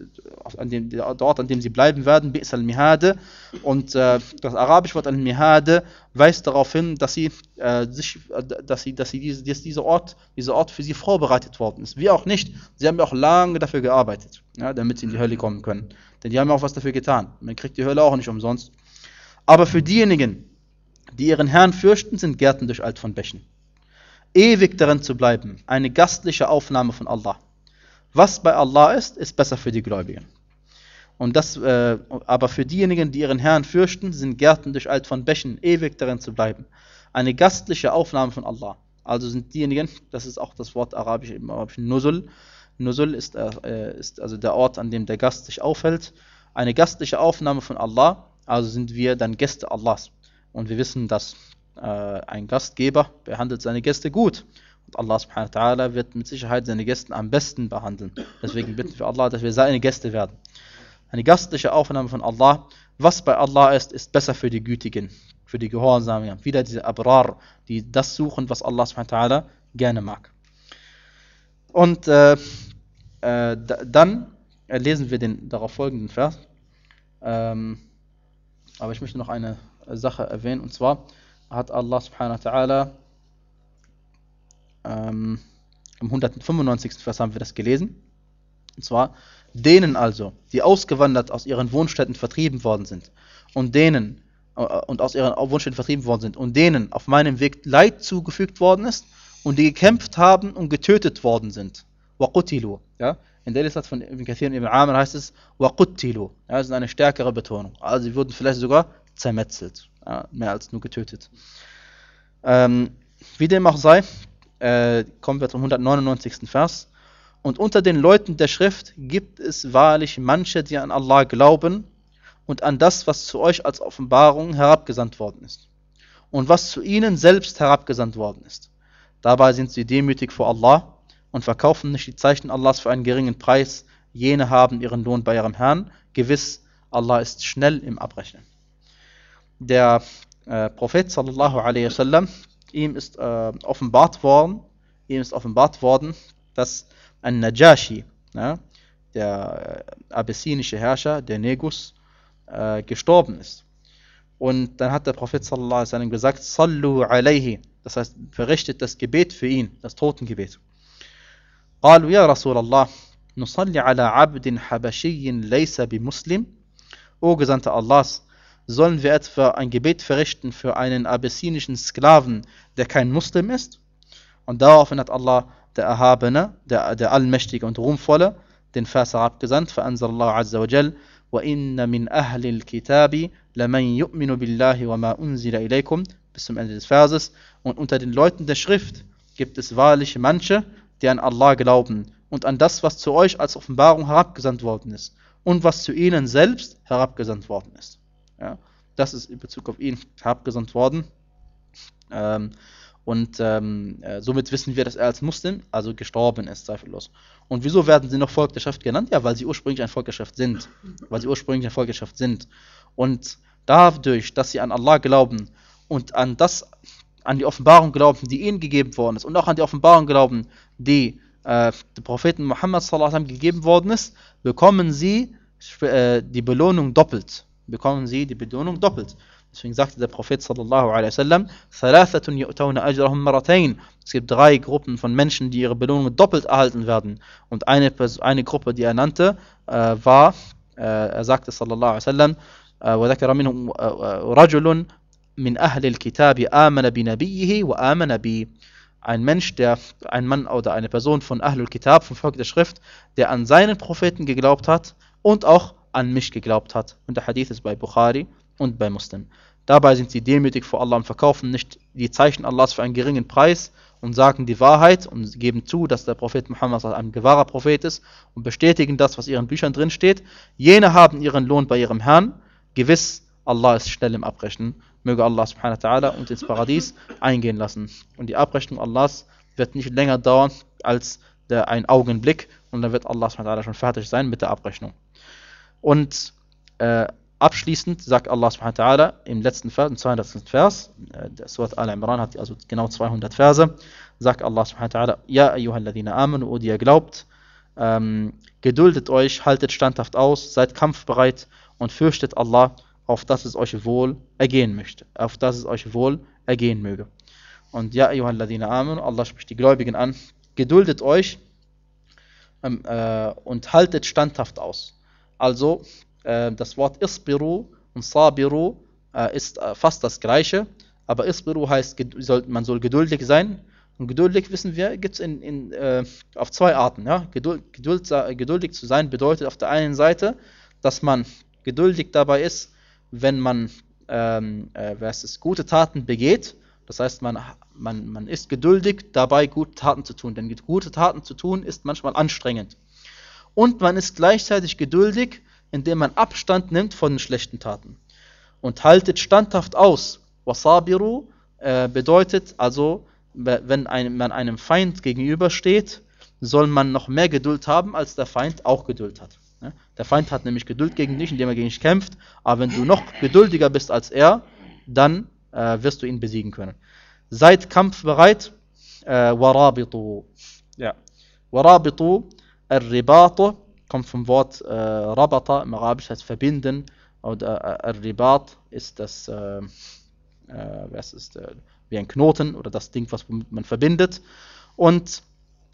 an dem, der Ort, an dem sie bleiben werden, Bi's al-Mihade. Und äh, das arabische Wort al-Mihade weist darauf hin, dass sie, äh, sich, dass sie, dass sie diese, dass dieser Ort, dieser Ort für sie vorbereitet worden ist. Wie auch nicht, sie haben ja auch lange dafür gearbeitet, ja, damit sie in die Hölle kommen können. Denn die haben ja auch was dafür getan. Man kriegt die Hölle auch nicht umsonst. Aber für diejenigen, die ihren Herrn fürchten, sind Gärten durch Alt von Bächen. Ewig darin zu bleiben, eine gastliche Aufnahme von Allah. Was bei Allah ist, ist besser für die Gläubigen. Und das, äh, aber für diejenigen, die ihren Herrn fürchten, sind Gärten durch Alt von Bächen, ewig darin zu bleiben. Eine gastliche Aufnahme von Allah. Also sind diejenigen, das ist auch das Wort arabisch, im arabischen Nusul. Nusul ist, äh, ist also der Ort, an dem der Gast sich aufhält. Eine gastliche Aufnahme von Allah, also sind wir dann Gäste Allahs. Und wir wissen, dass äh, ein Gastgeber behandelt seine Gäste gut. Und Allah subhanahu wa ta'ala wird mit Sicherheit seine Gäste am besten behandeln. Deswegen bitten wir Allah, dass wir seine Gäste werden. Eine gastliche Aufnahme von Allah. Was bei Allah ist, ist besser für die Gütigen, für die Gehorsamen. Wieder diese Abrar, die das suchen, was Allah subhanahu wa ta'ala gerne mag. Und äh, äh, dann äh, lesen wir den darauf folgenden Vers. Ähm, aber ich möchte noch eine Sache erwähnen, und zwar hat Allah subhanahu wa ta'ala ähm, im hundertfünfundneunzigsten Vers haben wir das gelesen, Und zwar, denen also, die ausgewandert aus ihren Wohnstätten vertrieben worden sind und denen äh, und aus ihren Wohnstätten vertrieben worden sind und denen auf meinem Weg Leid zugefügt worden ist und die gekämpft haben und getötet worden sind. وَقُتِلُوا. Ja? In der Liste von Ibn Kathir und Ibn Amr heißt es وَقُتِلُوا. Ja, das ist eine stärkere Betonung. Also sie wurden vielleicht sogar zermetzelt, ja, mehr als nur getötet. Ähm, wie dem auch sei, äh, kommen wir zum hundertneunundneunzigsten Vers. Und unter den Leuten der Schrift gibt es wahrlich manche, die an Allah glauben und an das, was zu euch als Offenbarung herabgesandt worden ist und was zu ihnen selbst herabgesandt worden ist. Dabei sind sie demütig vor Allah und verkaufen nicht die Zeichen Allahs für einen geringen Preis. Jene haben ihren Lohn bei ihrem Herrn. Gewiss, Allah ist schnell im Abrechnen. Der äh, Prophet sallallahu alaihi wasallam, ihm ist äh, offenbart worden, ihm ist offenbart worden, dass ein Najashi, ja, der äh, abyssinische Herrscher, der Negus, äh, gestorben ist. Und dann hat der Prophet sallallahu alaihi wasallam gesagt, Sallu alaihi, das heißt, verrichtet das Gebet für ihn, das Totengebet. قالوا يا رسول الله نصلي على عبد حبشي ليس بمسلم. O Gesandter Allahs, sollen wir etwa ein Gebet verrichten für einen abessinischen Sklaven, der kein Muslim ist? Und daraufhin hat Allah, der Erhabene, der, der Allmächtige und Ruhmvolle, den Vers herabgesandt, فأنزل الله عز وجل وإن من أهل الكتاب لمن يؤمن بالله وما أنزل إليكم, bis zum Ende des Verses. Und unter den Leuten der Schrift gibt es wahrlich manche, die an Allah glauben und an das, was zu euch als Offenbarung herabgesandt worden ist und was zu ihnen selbst herabgesandt worden ist. Ja, das ist in Bezug auf ihn herabgesandt worden. Ähm, und ähm, äh, somit wissen wir, dass er als Muslim, also gestorben ist, zweifellos. Und wieso werden sie noch Volk der Schrift genannt? Ja, weil sie ursprünglich ein Volk der Schrift sind. Weil sie ursprünglich ein Volk der Schrift sind. Und dadurch, dass sie an Allah glauben und an das, an die Offenbarung glauben, die ihnen gegeben worden ist und auch an die Offenbarung glauben, die äh, dem Propheten Muhammad sallallahu alaihi wasallam gegeben worden ist, bekommen sie äh, die Belohnung doppelt. Bekommen sie die Belohnung doppelt. Deswegen sagte der Prophet sallallahu alaihi wasallam, Thalathatun yu'tawna ajrahum maratayn. Es gibt drei Gruppen von Menschen, die ihre Belohnung doppelt erhalten werden. Und eine, eine Gruppe, die er nannte, äh, war, äh, er sagte sallallahu alaihi wasallam, وذكر منهم رجل min ahli al-Kitabi amana bi nabiyhi wa amana bi. Ein Mensch, der, ein Mann oder eine Person von Ahlul Kitab, vom Volk der Schrift, der an seinen Propheten geglaubt hat und auch an mich geglaubt hat. Und der Hadith ist bei Bukhari und bei Muslim. Dabei sind sie demütig vor Allah und verkaufen nicht die Zeichen Allahs für einen geringen Preis und sagen die Wahrheit und geben zu, dass der Prophet Muhammad ein gewahrer Prophet ist und bestätigen das, was in ihren Büchern drin steht. Jene haben ihren Lohn bei ihrem Herrn. Gewiss, Allah ist schnell im Abrechnen. Möge Allah subhanahu wa ta'ala uns ins Paradies eingehen lassen. Und die Abrechnung Allahs wird nicht länger dauern als der ein Augenblick und dann wird Allah subhanahu wa ta'ala schon fertig sein mit der Abrechnung. Und äh, abschließend sagt Allah subhanahu wa ta'ala im letzten Vers, im zweihundertsten Vers, äh, der Surat Al-Imran hat also genau zweihundert Verse, sagt Allah subhanahu wa ta'ala, Ja ayyuhalladhina amanu, o die ihr glaubt, ähm, geduldet euch, haltet standhaft aus, seid kampfbereit und fürchtet Allah, auf dass es euch wohl ergehen möchte, auf dass es euch wohl ergehen möge. Und ja, ayyuhalladhina amanu, Allah spricht die Gläubigen an, geduldet euch ähm, äh, und haltet standhaft aus. Also, äh, das Wort isbiru und sabiru äh, ist äh, fast das gleiche, aber isbiru heißt, soll, man soll geduldig sein. Und geduldig, wissen wir, gibt es in, in, äh, auf zwei Arten. Ja? Geduld, Geduld, geduldig zu sein bedeutet auf der einen Seite, dass man geduldig dabei ist, wenn man ähm, äh, was ist, gute Taten begeht. Das heißt, man, man, man ist geduldig dabei, gute Taten zu tun. Denn gute Taten zu tun ist manchmal anstrengend. Und man ist gleichzeitig geduldig, indem man Abstand nimmt von den schlechten Taten. Und haltet standhaft aus. Wasabiru äh, bedeutet also, wenn ein, man einem Feind gegenübersteht, soll man noch mehr Geduld haben, als der Feind auch Geduld hat. Der Feind hat nämlich Geduld gegen dich, indem er gegen dich kämpft, aber wenn du noch geduldiger bist als er, dann äh, wirst du ihn besiegen können. Seid kampfbereit, äh, warabitu. Ja. Warabitu, al-ribatu, kommt vom Wort äh, rabata, im Arabisch heißt verbinden, oder äh, al-ribat ist das, äh, äh, was ist, äh, wie ein Knoten oder das Ding, was man verbindet. Und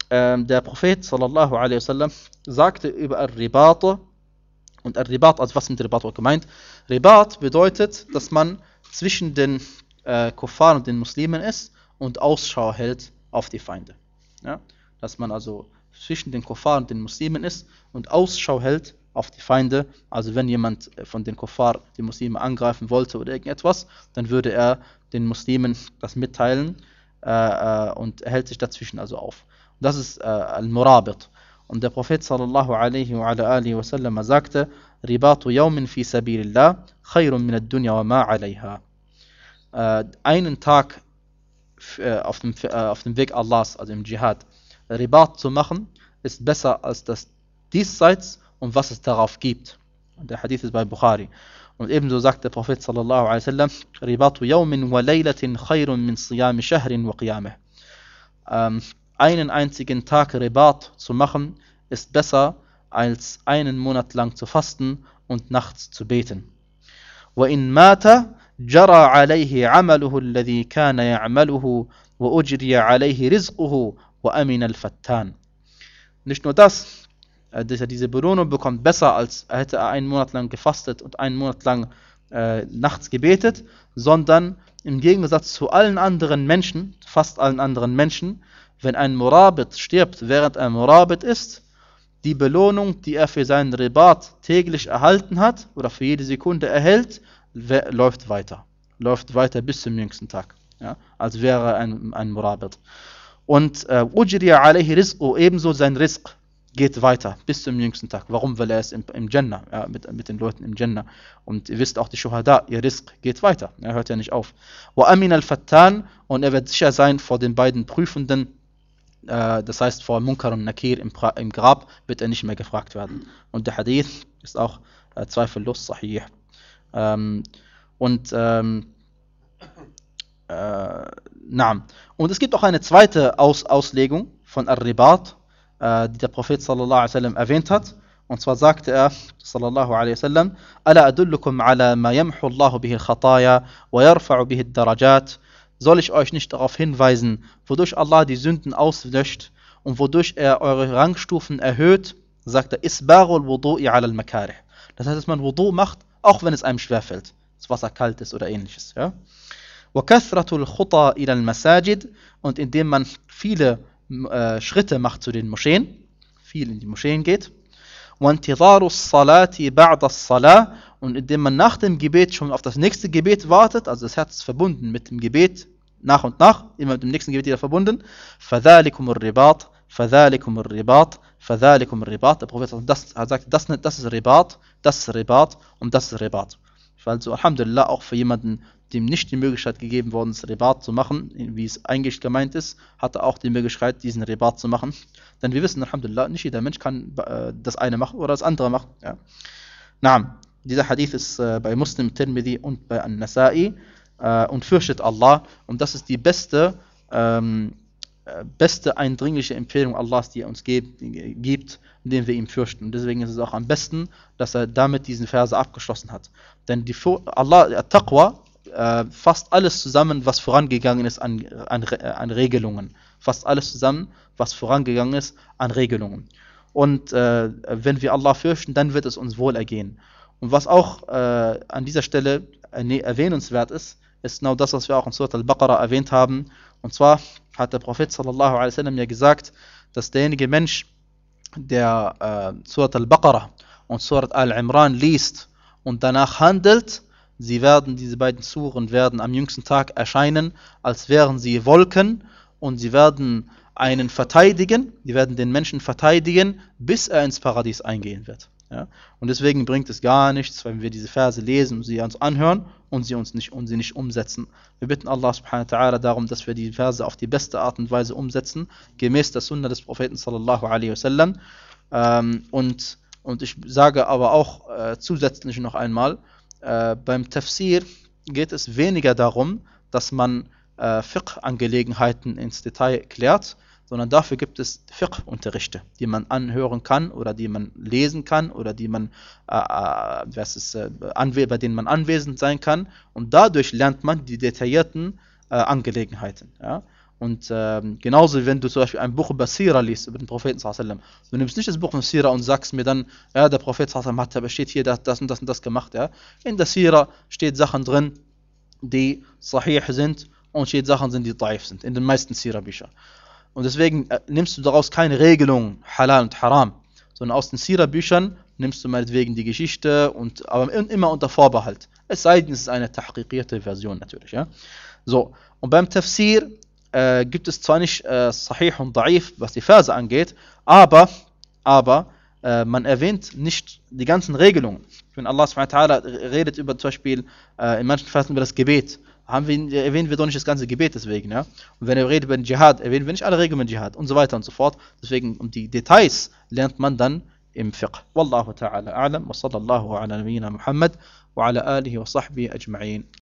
ähm, der Prophet sallallahu alaihi wasallam sagte über Al-Ribat, und Al-Ribat, also was mit Ribat gemeint? Ribat bedeutet, dass man zwischen den äh, Kuffar und den Muslimen ist und Ausschau hält auf die Feinde. Ja? Dass man also zwischen den Kuffar und den Muslimen ist und Ausschau hält auf die Feinde. Also wenn jemand von den Kuffar die Muslime angreifen wollte oder irgendetwas, dann würde er den Muslimen das mitteilen äh, äh, und er hält sich dazwischen also auf. Und das ist äh, Al-Murabit. Und der Prophet sallallahu alaihi wa ala alihi wa sallam sagte: Ribatu yawmin fi sabilillah khayrun min ad-dunya wa ma alayha. Äh, einen Tag äh, auf, dem, äh, auf dem Weg Allahs, also im Dschihad, Ribat zu machen, ist besser als das Diesseits und was es darauf gibt. Und der Hadith ist bei Bukhari. Und ebenso sagt der Prophet sallallahu alaihi wa sallam: Ribatu yawmin wa laylatin khayrun min siyami shahrin wa qiyamah. Ähm, einen einzigen Tag Ribat zu machen, ist besser als einen Monat lang zu fasten und nachts zu beten. وَإِنْ مَاتَ جَرَى عَلَيْهِ عَمَلُهُ الَّذِي كَانَ يَعْمَلُهُ وَأُجْرِيَ عَلَيْهِ رِزْقُهُ وَأَمِنَ الْفَتَّانِ. Nicht nur das, dass er diese Belohnung bekommt, besser als hätte er einen Monat lang gefastet und einen Monat lang äh, nachts gebetet, sondern im Gegensatz zu allen anderen Menschen, fast allen anderen Menschen, wenn ein Murabit stirbt, während er Murabit ist, die Belohnung, die er für seinen Ribat täglich erhalten hat oder für jede Sekunde erhält, läuft weiter. Läuft weiter bis zum jüngsten Tag. Ja, als wäre er ein, ein Murabit. Und Ujriya alayhi rizqu, ebenso sein Rizq geht weiter bis zum jüngsten Tag. Warum? Weil er ist im, im Jannah, ja, mit, mit den Leuten im Jannah. Und ihr wisst auch, die Shuhada, ihr Rizq geht weiter. Er hört ja nicht auf. Wa amin al-Fattan, und er wird sicher sein vor den beiden Prüfenden. Das heißt, vor Munkar und Nakir im, im Grab wird er nicht mehr gefragt werden. Und der Hadith ist auch äh, zweifellos sahih. Ähm, und ähm, äh, naam. Und es gibt auch eine zweite Aus Auslegung von Ar-Ribat, äh, die der Prophet sallallahu alaihi wasallam erwähnt hat. Und zwar sagte er sallallahu alaihi wasallam: Ala adullukum ala ma yamhu Allahu bihi al-khataya wa yarfa'u bihi ad-darajat. Soll ich euch nicht darauf hinweisen, wodurch Allah die Sünden auslöscht und wodurch er eure Rangstufen erhöht? Sagt er: Isbarul wudu'i ala al-makarih. Das heißt, dass man Wudu macht, auch wenn es einem schwerfällt, das Wasser kalt ist oder ähnliches. Ja? Wa kathratul khuta ila al-masajid, und indem man viele äh, Schritte macht zu den Moscheen, viel in die Moscheen geht. Wa intidharu as-salati ba'da as-salah, und indem man nach dem Gebet schon auf das nächste Gebet wartet, also das Herz ist verbunden mit dem Gebet, nach und nach, immer mit dem nächsten Gebet wieder verbunden. فَذَلِكُمُ الرِّبَاطِ فَذَلِكُمُ الرِّبَاطِ فَذَلِكُمُ الرِّبَاطِ. Der Prophet das, er sagt, das, das ist Ribat, das ist Ribat und das ist Ribat. Also Alhamdulillah, auch für jemanden, dem nicht die Möglichkeit gegeben worden ist, Ribat zu machen, wie es eigentlich gemeint ist, hat er auch die Möglichkeit, diesen Ribat zu machen. Denn wir wissen, Alhamdulillah, nicht jeder Mensch kann äh, das eine machen oder das andere machen. Ja. Naam. Dieser Hadith ist äh, bei Muslim, Tirmidhi und bei An-Nasa'i, äh, und fürchtet Allah. Und das ist die beste, ähm, äh, beste eindringliche Empfehlung Allahs, die er uns gibt, gibt, indem wir ihn fürchten. Und deswegen ist es auch am besten, dass er damit diesen Verse abgeschlossen hat. Denn die Allah, der Taqwa, äh, fasst alles zusammen, was vorangegangen ist an, an, an Regelungen. Fasst alles zusammen, was vorangegangen ist an Regelungen. Und äh, wenn wir Allah fürchten, dann wird es uns wohl ergehen. Und was auch äh, an dieser Stelle äh, erwähnenswert ist, ist genau das, was wir auch in Surat al-Baqarah erwähnt haben. Und zwar hat der Prophet sallallahu alaihi wasallam ja gesagt, dass derjenige Mensch, der äh, Surat al-Baqarah und Surat al-Imran liest und danach handelt, sie werden, diese beiden Suren werden am jüngsten Tag erscheinen, als wären sie Wolken, und sie werden einen verteidigen, die werden den Menschen verteidigen, bis er ins Paradies eingehen wird. Ja? Und deswegen bringt es gar nichts, wenn wir diese Verse lesen und sie uns anhören und sie uns nicht, und sie nicht umsetzen. Wir bitten Allah subhanahu wa ta'ala darum, dass wir die Verse auf die beste Art und Weise umsetzen, gemäß der Sunna des Propheten sallallahu alaihi wasallam. Ähm, und, und ich sage aber auch äh, zusätzlich noch einmal, äh, beim Tafsir geht es weniger darum, dass man äh, Fiqh-Angelegenheiten ins Detail klärt, sondern dafür gibt es Fiqh-Unterrichte, die man anhören kann oder die man lesen kann oder die man, äh, was ist, äh, bei denen man anwesend sein kann, und dadurch lernt man die detaillierten äh, Angelegenheiten. Ja? Und ähm, genauso, wenn du zum Beispiel ein Buch über Sira liest, über den Propheten sallallahu alaihi wasallam, du nimmst nicht das Buch von Sira und sagst mir dann, ja, der Prophet sallallahu alaihi wasallam hat, aber steht hier das, das und das und das gemacht, ja. In der Sira steht Sachen drin, die sahih sind und steht Sachen sind, die daif sind, in den meisten Sira-Büchern. Und deswegen äh, nimmst du daraus keine Regelung, halal und haram, sondern aus den Sira-Büchern nimmst du meinetwegen die Geschichte, und aber immer unter Vorbehalt. Es sei denn, es ist eine tahqiqierte Version natürlich, ja. So, und beim Tafsir äh, gibt es zwar nicht äh, Sahih und Da'if, was die Verse angeht, aber, aber äh, man erwähnt nicht die ganzen Regelungen. Wenn Allah subhanahu wa ta'ala redet über zum Beispiel äh, in manchen Versen über das Gebet, haben wir, erwähnen wir doch nicht das ganze Gebet deswegen, ja. Und wenn er redet über den Dschihad, erwähnen wir nicht alle Regeln über den Dschihad und so weiter und so fort. Deswegen, um die Details lernt man dann im Fiqh. Wallahu ta'ala a'lam wa sallallahu ala nabiyyina Muhammad wa ala alihi wa sahbihi ajma'in.